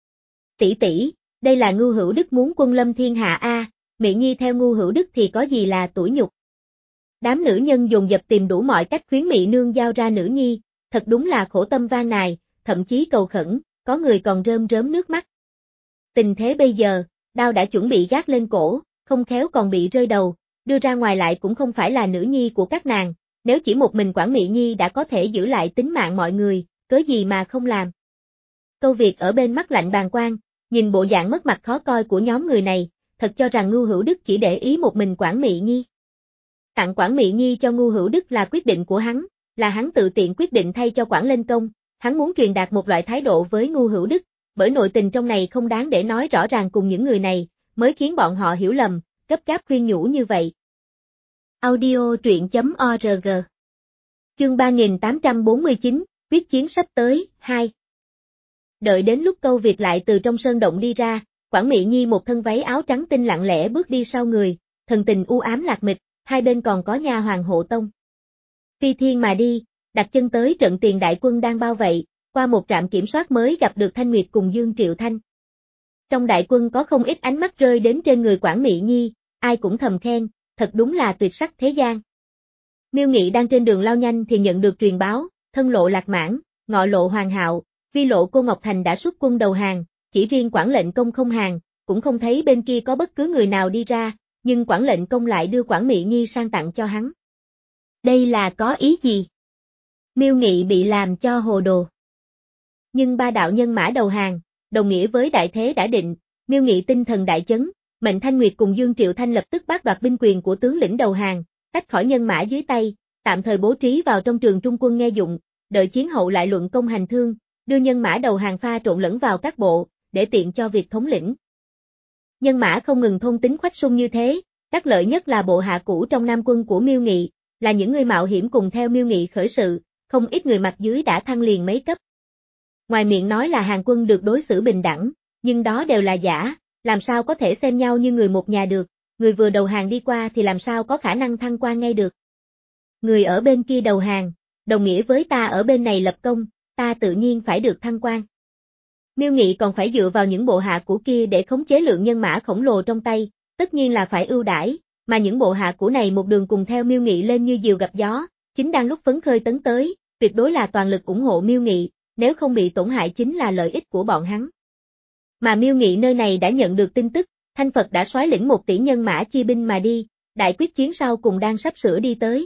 Speaker 1: Tỷ tỷ, đây là Ngu Hữu Đức muốn quân lâm thiên hạ a, Mị nhi theo Ngu Hữu Đức thì có gì là tủi nhục. Đám nữ nhân dồn dập tìm đủ mọi cách khuyến Mị nương giao ra nữ nhi, thật đúng là khổ tâm van nài, thậm chí cầu khẩn, có người còn rơm rớm nước mắt. Tình thế bây giờ, đao đã chuẩn bị gác lên cổ, không khéo còn bị rơi đầu, đưa ra ngoài lại cũng không phải là nữ nhi của các nàng, nếu chỉ một mình Quản Mị nhi đã có thể giữ lại tính mạng mọi người, cớ gì mà không làm. Câu Việt ở bên mắt lạnh bàng quan, nhìn bộ dạng mất mặt khó coi của nhóm người này, thật cho rằng Ngu Hữu Đức chỉ để ý một mình Quản Mị nhi. Tặng Quản Mị nhi cho Ngu Hữu Đức là quyết định của hắn, là hắn tự tiện quyết định thay cho Quản Lên Công, hắn muốn truyền đạt một loại thái độ với Ngu Hữu Đức, bởi nội tình trong này không đáng để nói rõ ràng cùng những người này, mới khiến bọn họ hiểu lầm, gấp gáp khuyên nhủ như vậy. Audio truyện chấm org Chương ba nghìn tám trăm bốn mươi chín, quyết chiến sắp tới, hai. Đợi đến lúc Câu Việt lại từ trong sơn động đi ra, Quản Mị nhi một thân váy áo trắng tinh lặng lẽ bước đi sau người, thần tình u ám lạc mịch, hai bên còn có nha hoàng hộ tông. Phi thiên mà đi, đặt chân tới trận tiền đại quân đang bao vây, qua một trạm kiểm soát mới gặp được Thanh Nguyệt cùng Dương Triệu Thanh. Trong đại quân có không ít ánh mắt rơi đến trên người Quản Mị nhi, ai cũng thầm khen, thật đúng là tuyệt sắc thế gian. Miêu Nghị đang trên đường lao nhanh thì nhận được truyền báo, thân lộ Lạc Mãn, ngọ lộ Hoàng Hạo, vi lộ Cô Ngọc Thành đã xuất quân đầu hàng, chỉ riêng Quản lệnh công không hàng, cũng không thấy bên kia có bất cứ người nào đi ra, nhưng Quản lệnh công lại đưa Quản Mị nhi sang tặng cho hắn. Đây là có ý gì? Miêu Nghị bị làm cho hồ đồ. Nhưng ba đạo nhân mã đầu hàng, đồng nghĩa với đại thế đã định, Miêu Nghị tinh thần đại chấn, mệnh Thanh Nguyệt cùng Dương Triệu Thanh lập tức bác đoạt binh quyền của tướng lĩnh đầu hàng, tách khỏi nhân mã dưới tay, tạm thời bố trí vào trong trường trung quân nghe dụng, đợi chiến hậu lại luận công hành thương, đưa nhân mã đầu hàng pha trộn lẫn vào các bộ, để tiện cho việc thống lĩnh. Nhân mã không ngừng thôn tính khoách sung như thế, đắc lợi nhất là bộ hạ cũ trong Nam quân của Miêu Nghị, là những người mạo hiểm cùng theo Miêu Nghị khởi sự, không ít người mặt dưới đã thăng liền mấy cấp. Ngoài miệng nói là hàng quân được đối xử bình đẳng, nhưng đó đều là giả, làm sao có thể xem nhau như người một nhà được, người vừa đầu hàng đi qua thì làm sao có khả năng thăng quan ngay được. Người ở bên kia đầu hàng, đồng nghĩa với ta ở bên này lập công, ta tự nhiên phải được thăng quan. Miêu Nghị còn phải dựa vào những bộ hạ của kia để khống chế lượng nhân mã khổng lồ trong tay, tất nhiên là phải ưu đãi, mà những bộ hạ của này một đường cùng theo Miêu Nghị lên như diều gặp gió, chính đang lúc phấn khởi tấn tới, tuyệt đối là toàn lực ủng hộ Miêu Nghị, nếu không bị tổn hại chính là lợi ích của bọn hắn. Mà Miêu Nghị nơi này đã nhận được tin tức, Thanh Phật đã soái lĩnh một tỷ nhân mã chia binh mà đi, đại quyết chiến sau cùng đang sắp sửa đi tới.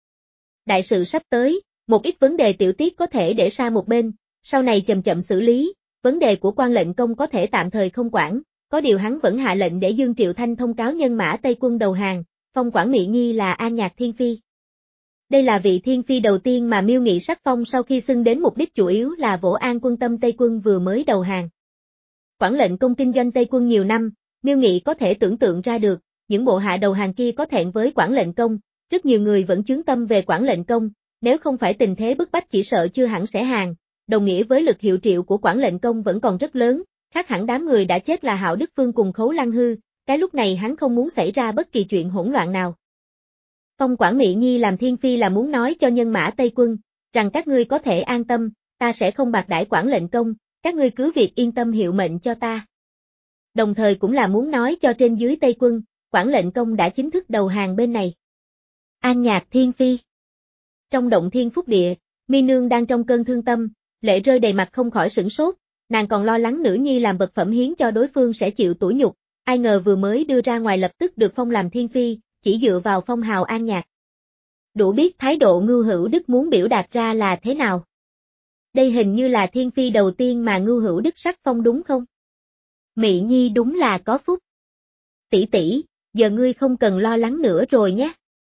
Speaker 1: Đại sự sắp tới, một ít vấn đề tiểu tiết có thể để sang một bên, sau này chậm chậm xử lý, vấn đề của quan lệnh công có thể tạm thời không quản, có điều hắn vẫn hạ lệnh để Dương Triệu Thanh thông cáo nhân mã Tây quân đầu hàng, phong Quản Mị nhi là An Nhạc Thiên Phi. Đây là vị thiên phi đầu tiên mà Miêu Nghị sắc phong sau khi xưng đến mục đích chủ yếu là vỗ an quân tâm Tây quân vừa mới đầu hàng. Quản lệnh công kinh doanh Tây quân nhiều năm, Miêu Nghị có thể tưởng tượng ra được, những bộ hạ đầu hàng kia có thẹn với quản lệnh công, rất nhiều người vẫn chướng tâm về quản lệnh công, nếu không phải tình thế bức bách chỉ sợ chưa hẳn sẽ hàng, đồng nghĩa với lực hiệu triệu của quản lệnh công vẫn còn rất lớn, khác hẳn đám người đã chết là Hạo Đức Phương cùng Khấu Lăng Hư, cái lúc này hắn không muốn xảy ra bất kỳ chuyện hỗn loạn nào. Phong Quản Mỹ Nhi làm thiên phi là muốn nói cho nhân mã Tây quân, rằng các ngươi có thể an tâm, ta sẽ không bạc đãi quản lệnh công, các ngươi cứ việc yên tâm hiệu mệnh cho ta. Đồng thời cũng là muốn nói cho trên dưới Tây quân, quản lệnh công đã chính thức đầu hàng bên này. An Nhạc thiên phi. Trong động thiên phúc địa, Mi Nương đang trong cơn thương tâm, lệ rơi đầy mặt không khỏi sửng sốt, nàng còn lo lắng nữ nhi làm vật phẩm hiến cho đối phương sẽ chịu tủi nhục, ai ngờ vừa mới đưa ra ngoài lập tức được phong làm thiên phi, chỉ dựa vào phong hào An Nhạc. Đủ biết thái độ Ngưu Hữu Đức muốn biểu đạt ra là thế nào. Đây hình như là thiên phi đầu tiên mà Ngưu Hữu Đức sắc phong đúng không? Mỹ Nhi đúng là có phúc. Tỷ tỷ, giờ ngươi không cần lo lắng nữa rồi nhé.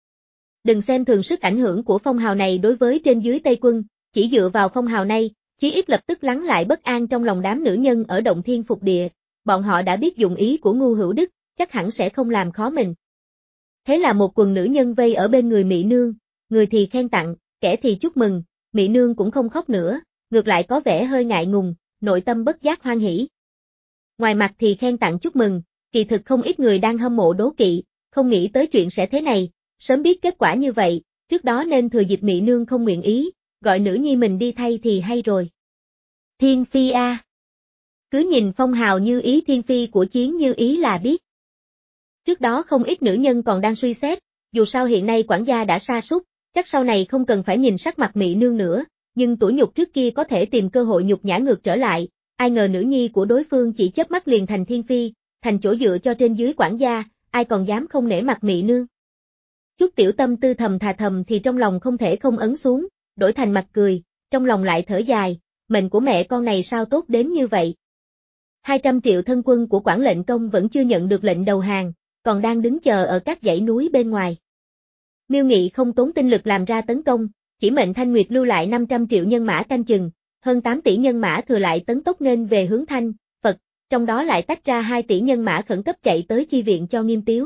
Speaker 1: Đừng xem thường sức ảnh hưởng của phong hào này đối với trên dưới Tây quân, chỉ dựa vào phong hào này, chí ít lập tức lắng lại bất an trong lòng đám nữ nhân ở động thiên phục địa, bọn họ đã biết dụng ý của Ngưu Hữu Đức, chắc hẳn sẽ không làm khó mình. Thế là một quần nữ nhân vây ở bên người Mỹ Nương, người thì khen tặng, kẻ thì chúc mừng, Mỹ Nương cũng không khóc nữa, ngược lại có vẻ hơi ngại ngùng, nội tâm bất giác hoan hỉ. Ngoài mặt thì khen tặng chúc mừng, kỳ thực không ít người đang hâm mộ đố kỵ, không nghĩ tới chuyện sẽ thế này, sớm biết kết quả như vậy, trước đó nên thừa dịp Mỹ Nương không nguyện ý, gọi nữ nhi mình đi thay thì hay rồi. Thiên phi a. Cứ nhìn phong hào như ý thiên phi của Chiến Như Ý là biết. Trước đó không ít nữ nhân còn đang suy xét, dù sao hiện nay quản gia đã sa sút, chắc sau này không cần phải nhìn sắc mặt Mỹ Nương nữa, nhưng tủi nhục trước kia có thể tìm cơ hội nhục nhã ngược trở lại, ai ngờ nữ nhi của đối phương chỉ chớp mắt liền thành thiên phi, thành chỗ dựa cho trên dưới quản gia, ai còn dám không nể mặt Mỹ Nương. Chút tiểu tâm tư thầm thà thầm thì trong lòng không thể không ấn xuống, đổi thành mặt cười, trong lòng lại thở dài, mệnh của mẹ con này sao tốt đến như vậy. hai trăm triệu thân quân của quản lệnh công vẫn chưa nhận được lệnh đầu hàng, còn đang đứng chờ ở các dãy núi bên ngoài. Miêu Nghị không tốn tinh lực làm ra tấn công, chỉ mệnh Thanh Nguyệt lưu lại năm trăm triệu nhân mã canh chừng, hơn tám tỷ nhân mã thừa lại tấn tốc nên về hướng Thanh, Phật, trong đó lại tách ra hai tỷ nhân mã khẩn cấp chạy tới chi viện cho Nghiêm Tiếu.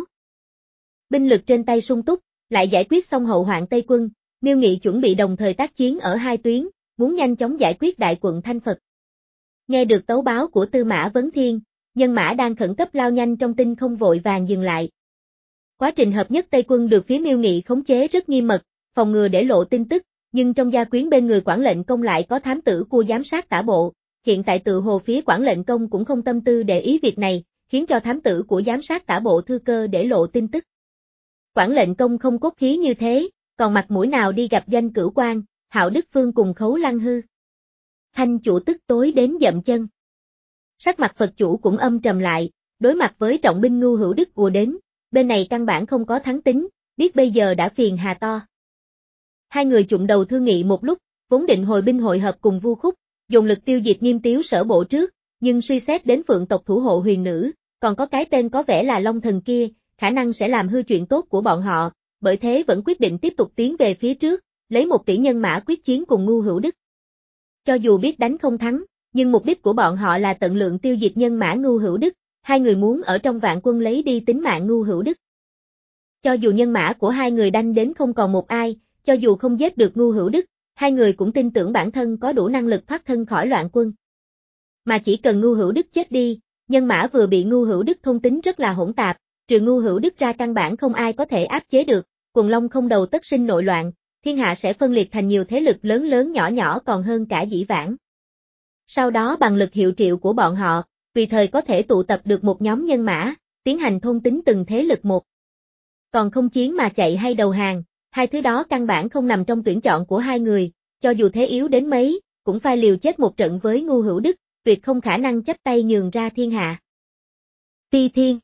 Speaker 1: Binh lực trên tay sung túc, lại giải quyết xong hậu hoạn Tây quân, Miêu Nghị chuẩn bị đồng thời tác chiến ở hai tuyến, muốn nhanh chóng giải quyết đại quận Thanh Phật. Nghe được tấu báo của Tư Mã Vấn Thiên, nhân mã đang khẩn cấp lao nhanh trong tinh không vội vàng dừng lại. Quá trình hợp nhất Tây quân được phía Miêu Nghị khống chế rất nghiêm mật, phòng ngừa để lộ tin tức, nhưng trong gia quyến bên người quản lệnh công lại có thám tử cua giám sát tả bộ, hiện tại tự hồ phía quản lệnh công cũng không tâm tư để ý việc này, khiến cho thám tử của giám sát tả bộ thư cơ để lộ tin tức. Quản lệnh công không cốt khí như thế, còn mặt mũi nào đi gặp Doanh Cửu Quan, Hạo Đức Phương cùng Khấu Lăng Hư. Thanh chủ tức tối đến dậm chân. Sắc mặt Phật chủ cũng âm trầm lại, đối mặt với trọng binh Ngưu Hữu Đức ùa đến, bên này căn bản không có thắng tính, biết bây giờ đã phiền hà to. Hai người chụng đầu thương nghị một lúc, vốn định hồi binh hội hợp cùng Vu Khúc, dùng lực tiêu diệt Nghiêm Tiếu Sở Bộ trước, nhưng suy xét đến Phượng tộc thủ hộ huyền nữ, còn có cái tên có vẻ là Long Thần kia, khả năng sẽ làm hư chuyện tốt của bọn họ, bởi thế vẫn quyết định tiếp tục tiến về phía trước, lấy một tỷ nhân mã quyết chiến cùng Ngưu Hữu Đức. Cho dù biết đánh không thắng, nhưng mục đích của bọn họ là tận lượng tiêu diệt nhân mã Ngưu Hữu Đức, hai người muốn ở trong vạn quân lấy đi tính mạng Ngưu Hữu Đức. Cho dù nhân mã của hai người đanh đến không còn một ai, cho dù không giết được Ngưu Hữu Đức, hai người cũng tin tưởng bản thân có đủ năng lực thoát thân khỏi loạn quân. Mà chỉ cần Ngưu Hữu Đức chết đi, nhân mã vừa bị Ngưu Hữu Đức thôn tính rất là hỗn tạp, trừ Ngưu Hữu Đức ra căn bản không ai có thể áp chế được, quần long không đầu tất sinh nội loạn, thiên hạ sẽ phân liệt thành nhiều thế lực lớn lớn nhỏ nhỏ còn hơn cả dĩ vãng. Sau đó bằng lực hiệu triệu của bọn họ, tùy thời có thể tụ tập được một nhóm nhân mã, tiến hành thôn tính từng thế lực một. Còn không chiến mà chạy hay đầu hàng, hai thứ đó căn bản không nằm trong tuyển chọn của hai người, cho dù thế yếu đến mấy, cũng phải liều chết một trận với Ngưu Hữu Đức, tuyệt không khả năng chấp tay nhường ra thiên hạ. Phi Thiên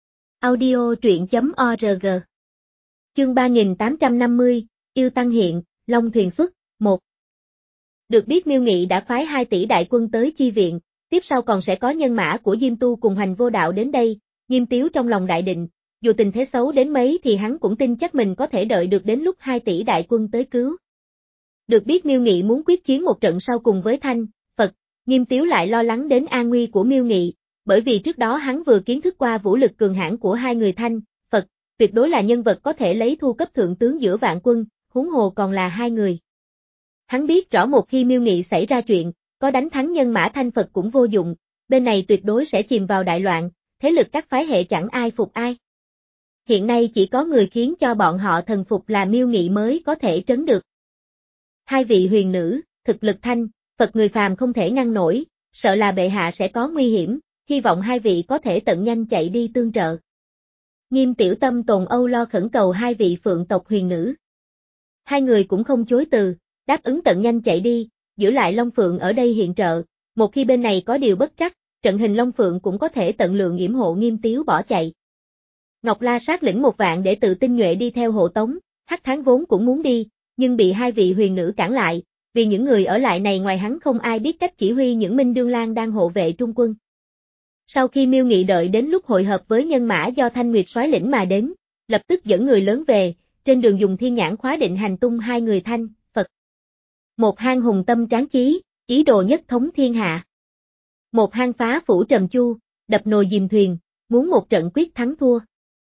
Speaker 1: Audio truyện chấm org Chương ba nghìn tám trăm năm mươi, Yêu Tăng Hiện, Long Thuyền Xuất, một. Được biết Miêu Nghị đã phái hai tỷ đại quân tới chi viện, tiếp sau còn sẽ có nhân mã của Diêm Tu cùng Hoành Vô Đạo đến đây, Nghiêm Tiếu trong lòng đại định, dù tình thế xấu đến mấy thì hắn cũng tin chắc mình có thể đợi được đến lúc hai tỷ đại quân tới cứu. Được biết Miêu Nghị muốn quyết chiến một trận sau cùng với Thanh, Phật, Nghiêm Tiếu lại lo lắng đến an nguy của Miêu Nghị, bởi vì trước đó hắn vừa kiến thức qua vũ lực cường hãn của hai người Thanh, Phật, tuyệt đối là nhân vật có thể lấy thu cấp thượng tướng giữa vạn quân, huống hồ còn là hai người. Hắn biết rõ một khi Miêu Nghị xảy ra chuyện, có đánh thắng nhân mã Thanh Phật cũng vô dụng, bên này tuyệt đối sẽ chìm vào đại loạn, thế lực các phái hệ chẳng ai phục ai. Hiện nay chỉ có người khiến cho bọn họ thần phục là Miêu Nghị mới có thể trấn được. Hai vị huyền nữ, thực lực Thanh, Phật người phàm không thể ngăn nổi, sợ là bệ hạ sẽ có nguy hiểm, hy vọng hai vị có thể tận nhanh chạy đi tương trợ. Nghiêm Tiểu Tâm tồn âu lo khẩn cầu hai vị phượng tộc huyền nữ. Hai người cũng không chối từ, đáp ứng tận nhanh chạy đi, giữ lại Long Phượng ở đây hiện trợ, một khi bên này có điều bất trắc, trận hình Long Phượng cũng có thể tận lượng yểm hộ Nghiêm Tiếu bỏ chạy. Ngọc La sát lĩnh một vạn để tự tinh nhuệ đi theo hộ tống, Hắc Tháng vốn cũng muốn đi, nhưng bị hai vị huyền nữ cản lại, vì những người ở lại này ngoài hắn không ai biết cách chỉ huy những Minh Đương Lang đang hộ vệ trung quân. Sau khi Miêu Nghị đợi đến lúc hội hợp với nhân mã do Thanh Nguyệt soái lĩnh mà đến, lập tức dẫn người lớn về, trên đường dùng thiên nhãn khóa định hành tung hai người Thanh, Phật. Một hang hùng tâm tráng chí, ý đồ nhất thống thiên hạ. Một hang phá phủ trầm chu, đập nồi dìm thuyền, muốn một trận quyết thắng thua.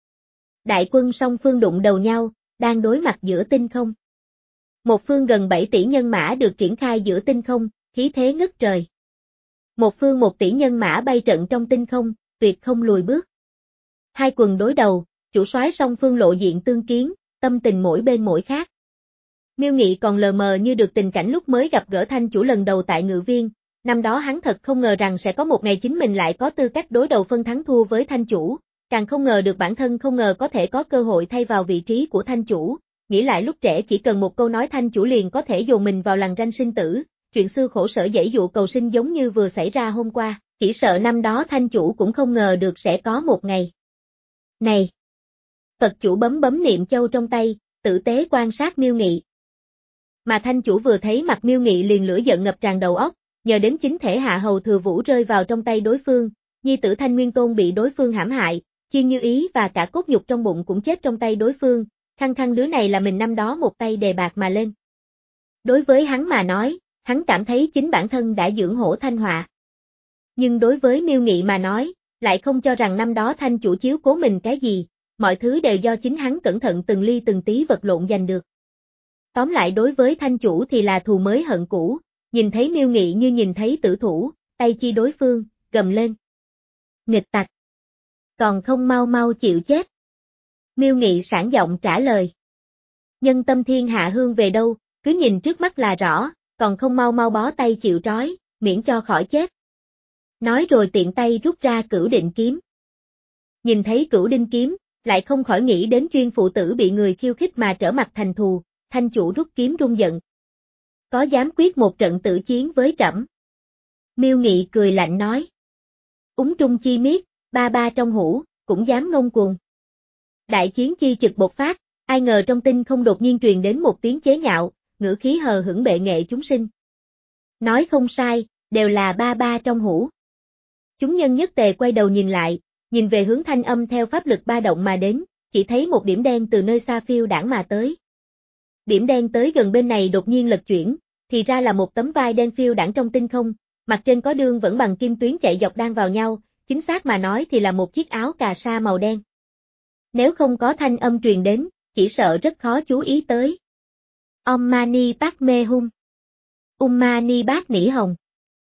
Speaker 1: Đại quân song phương đụng đầu nhau, đang đối mặt giữa tinh không. Một phương gần bảy tỷ nhân mã được triển khai giữa tinh không, khí thế ngất trời. Một phương một tỷ nhân mã bay trận trong tinh không, tuyệt không lùi bước. Hai quần đối đầu, chủ soái song phương lộ diện tương kiến, tâm tình mỗi bên mỗi khác. Miêu Nghị còn lờ mờ như được tình cảnh lúc mới gặp gỡ Thanh chủ lần đầu tại Ngự Viên, năm đó hắn thật không ngờ rằng sẽ có một ngày chính mình lại có tư cách đối đầu phân thắng thua với Thanh chủ, càng không ngờ được bản thân không ngờ có thể có cơ hội thay vào vị trí của Thanh chủ, nghĩ lại lúc trẻ chỉ cần một câu nói Thanh chủ liền có thể dồn mình vào lằn ranh sinh tử, chuyện xưa khổ sở giãy dụ cầu sinh giống như vừa xảy ra hôm qua, chỉ sợ năm đó Thanh chủ cũng không ngờ được sẽ có một ngày. Này! Phật chủ bấm bấm niệm châu trong tay, tử tế quan sát Miêu Nghị. Mà Thanh chủ vừa thấy mặt Miêu Nghị liền lửa giận ngập tràn đầu óc, nhờ đến chính thể hạ hầu thừa vũ rơi vào trong tay đối phương, nhi tử Thanh Nguyên Tôn bị đối phương hãm hại, Chiên Như Ý và cả cốt nhục trong bụng cũng chết trong tay đối phương, khăng khăng đứa này là mình năm đó một tay đề bạc mà lên. Đối với hắn mà nói, hắn cảm thấy chính bản thân đã dưỡng hổ Thanh họa. Nhưng đối với Miêu Nghị mà nói, lại không cho rằng năm đó Thanh chủ chiếu cố mình cái gì, mọi thứ đều do chính hắn cẩn thận từng ly từng tí vật lộn giành được. Tóm lại đối với Thanh chủ thì là thù mới hận cũ, nhìn thấy Miêu Nghị như nhìn thấy tử thủ, tay chi đối phương, gầm lên. Nghịch tặc! Còn không mau mau chịu chết. Miêu Nghị sảng giọng trả lời. Nhân tâm thiên hạ hương về đâu, cứ nhìn trước mắt là rõ, còn không mau mau bó tay chịu trói, miễn cho khỏi chết. Nói rồi tiện tay rút ra Cửu Định kiếm. Nhìn thấy Cửu Đinh kiếm, lại không khỏi nghĩ đến chuyên phụ tử bị người khiêu khích mà trở mặt thành thù, Thanh chủ rút kiếm rung giận. Có dám quyết một trận tử chiến với trẫm? Miêu Nghị cười lạnh nói. Úng trung chi miết, ba ba trong hũ, cũng dám ngông cuồng. Đại chiến chi trực bộc phát, ai ngờ trong tinh không đột nhiên truyền đến một tiếng chế nhạo, ngữ khí hờ hững bệ nghệ chúng sinh. Nói không sai, đều là ba ba trong hũ. Chúng nhân nhất tề quay đầu nhìn lại, nhìn về hướng thanh âm theo pháp lực ba động mà đến, chỉ thấy một điểm đen từ nơi xa phiêu đãng mà tới. Điểm đen tới gần bên này đột nhiên lật chuyển, thì ra là một tấm vai đen phiêu đãng trong tinh không, mặt trên có đương vẫn bằng kim tuyến chạy dọc đan vào nhau, chính xác mà nói thì là một chiếc áo cà sa màu đen. Nếu không có thanh âm truyền đến, chỉ sợ rất khó chú ý tới. Om Mani Padme Hum. Um Mani Bát Nỉ Hồng.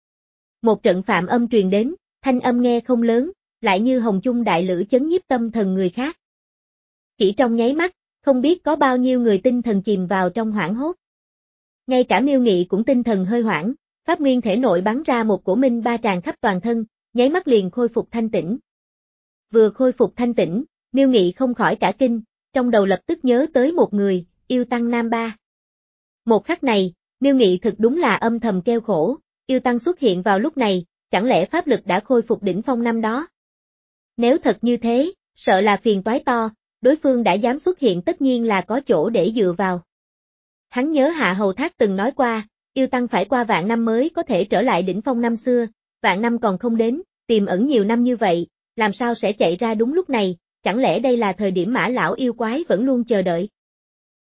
Speaker 1: Một trận phạm âm truyền đến, thanh âm nghe không lớn, lại như hồng chung đại lữ chấn nhiếp tâm thần người khác. Chỉ trong nháy mắt, không biết có bao nhiêu người tinh thần chìm vào trong hoảng hốt. Ngay cả Miêu Nghị cũng tinh thần hơi hoảng, pháp nguyên thể nội bắn ra một cổ minh ba tràn khắp toàn thân, nháy mắt liền khôi phục thanh tĩnh. Vừa khôi phục thanh tĩnh, Miêu Nghị không khỏi cả kinh, trong đầu lập tức nhớ tới một người, Yêu Tăng Nam Ba. Một khắc này, Miêu Nghị thực đúng là âm thầm kêu khổ, Yêu Tăng xuất hiện vào lúc này, chẳng lẽ pháp lực đã khôi phục đỉnh phong năm đó? Nếu thật như thế, sợ là phiền toái to, đối phương đã dám xuất hiện tất nhiên là có chỗ để dựa vào. Hắn nhớ Hạ Hầu Thác từng nói qua, Yêu Tăng phải qua vạn năm mới có thể trở lại đỉnh phong năm xưa, vạn năm còn không đến, tiềm ẩn nhiều năm như vậy, làm sao sẽ chạy ra đúng lúc này, Chẳng lẽ đây là thời điểm Mã lão yêu quái vẫn luôn chờ đợi?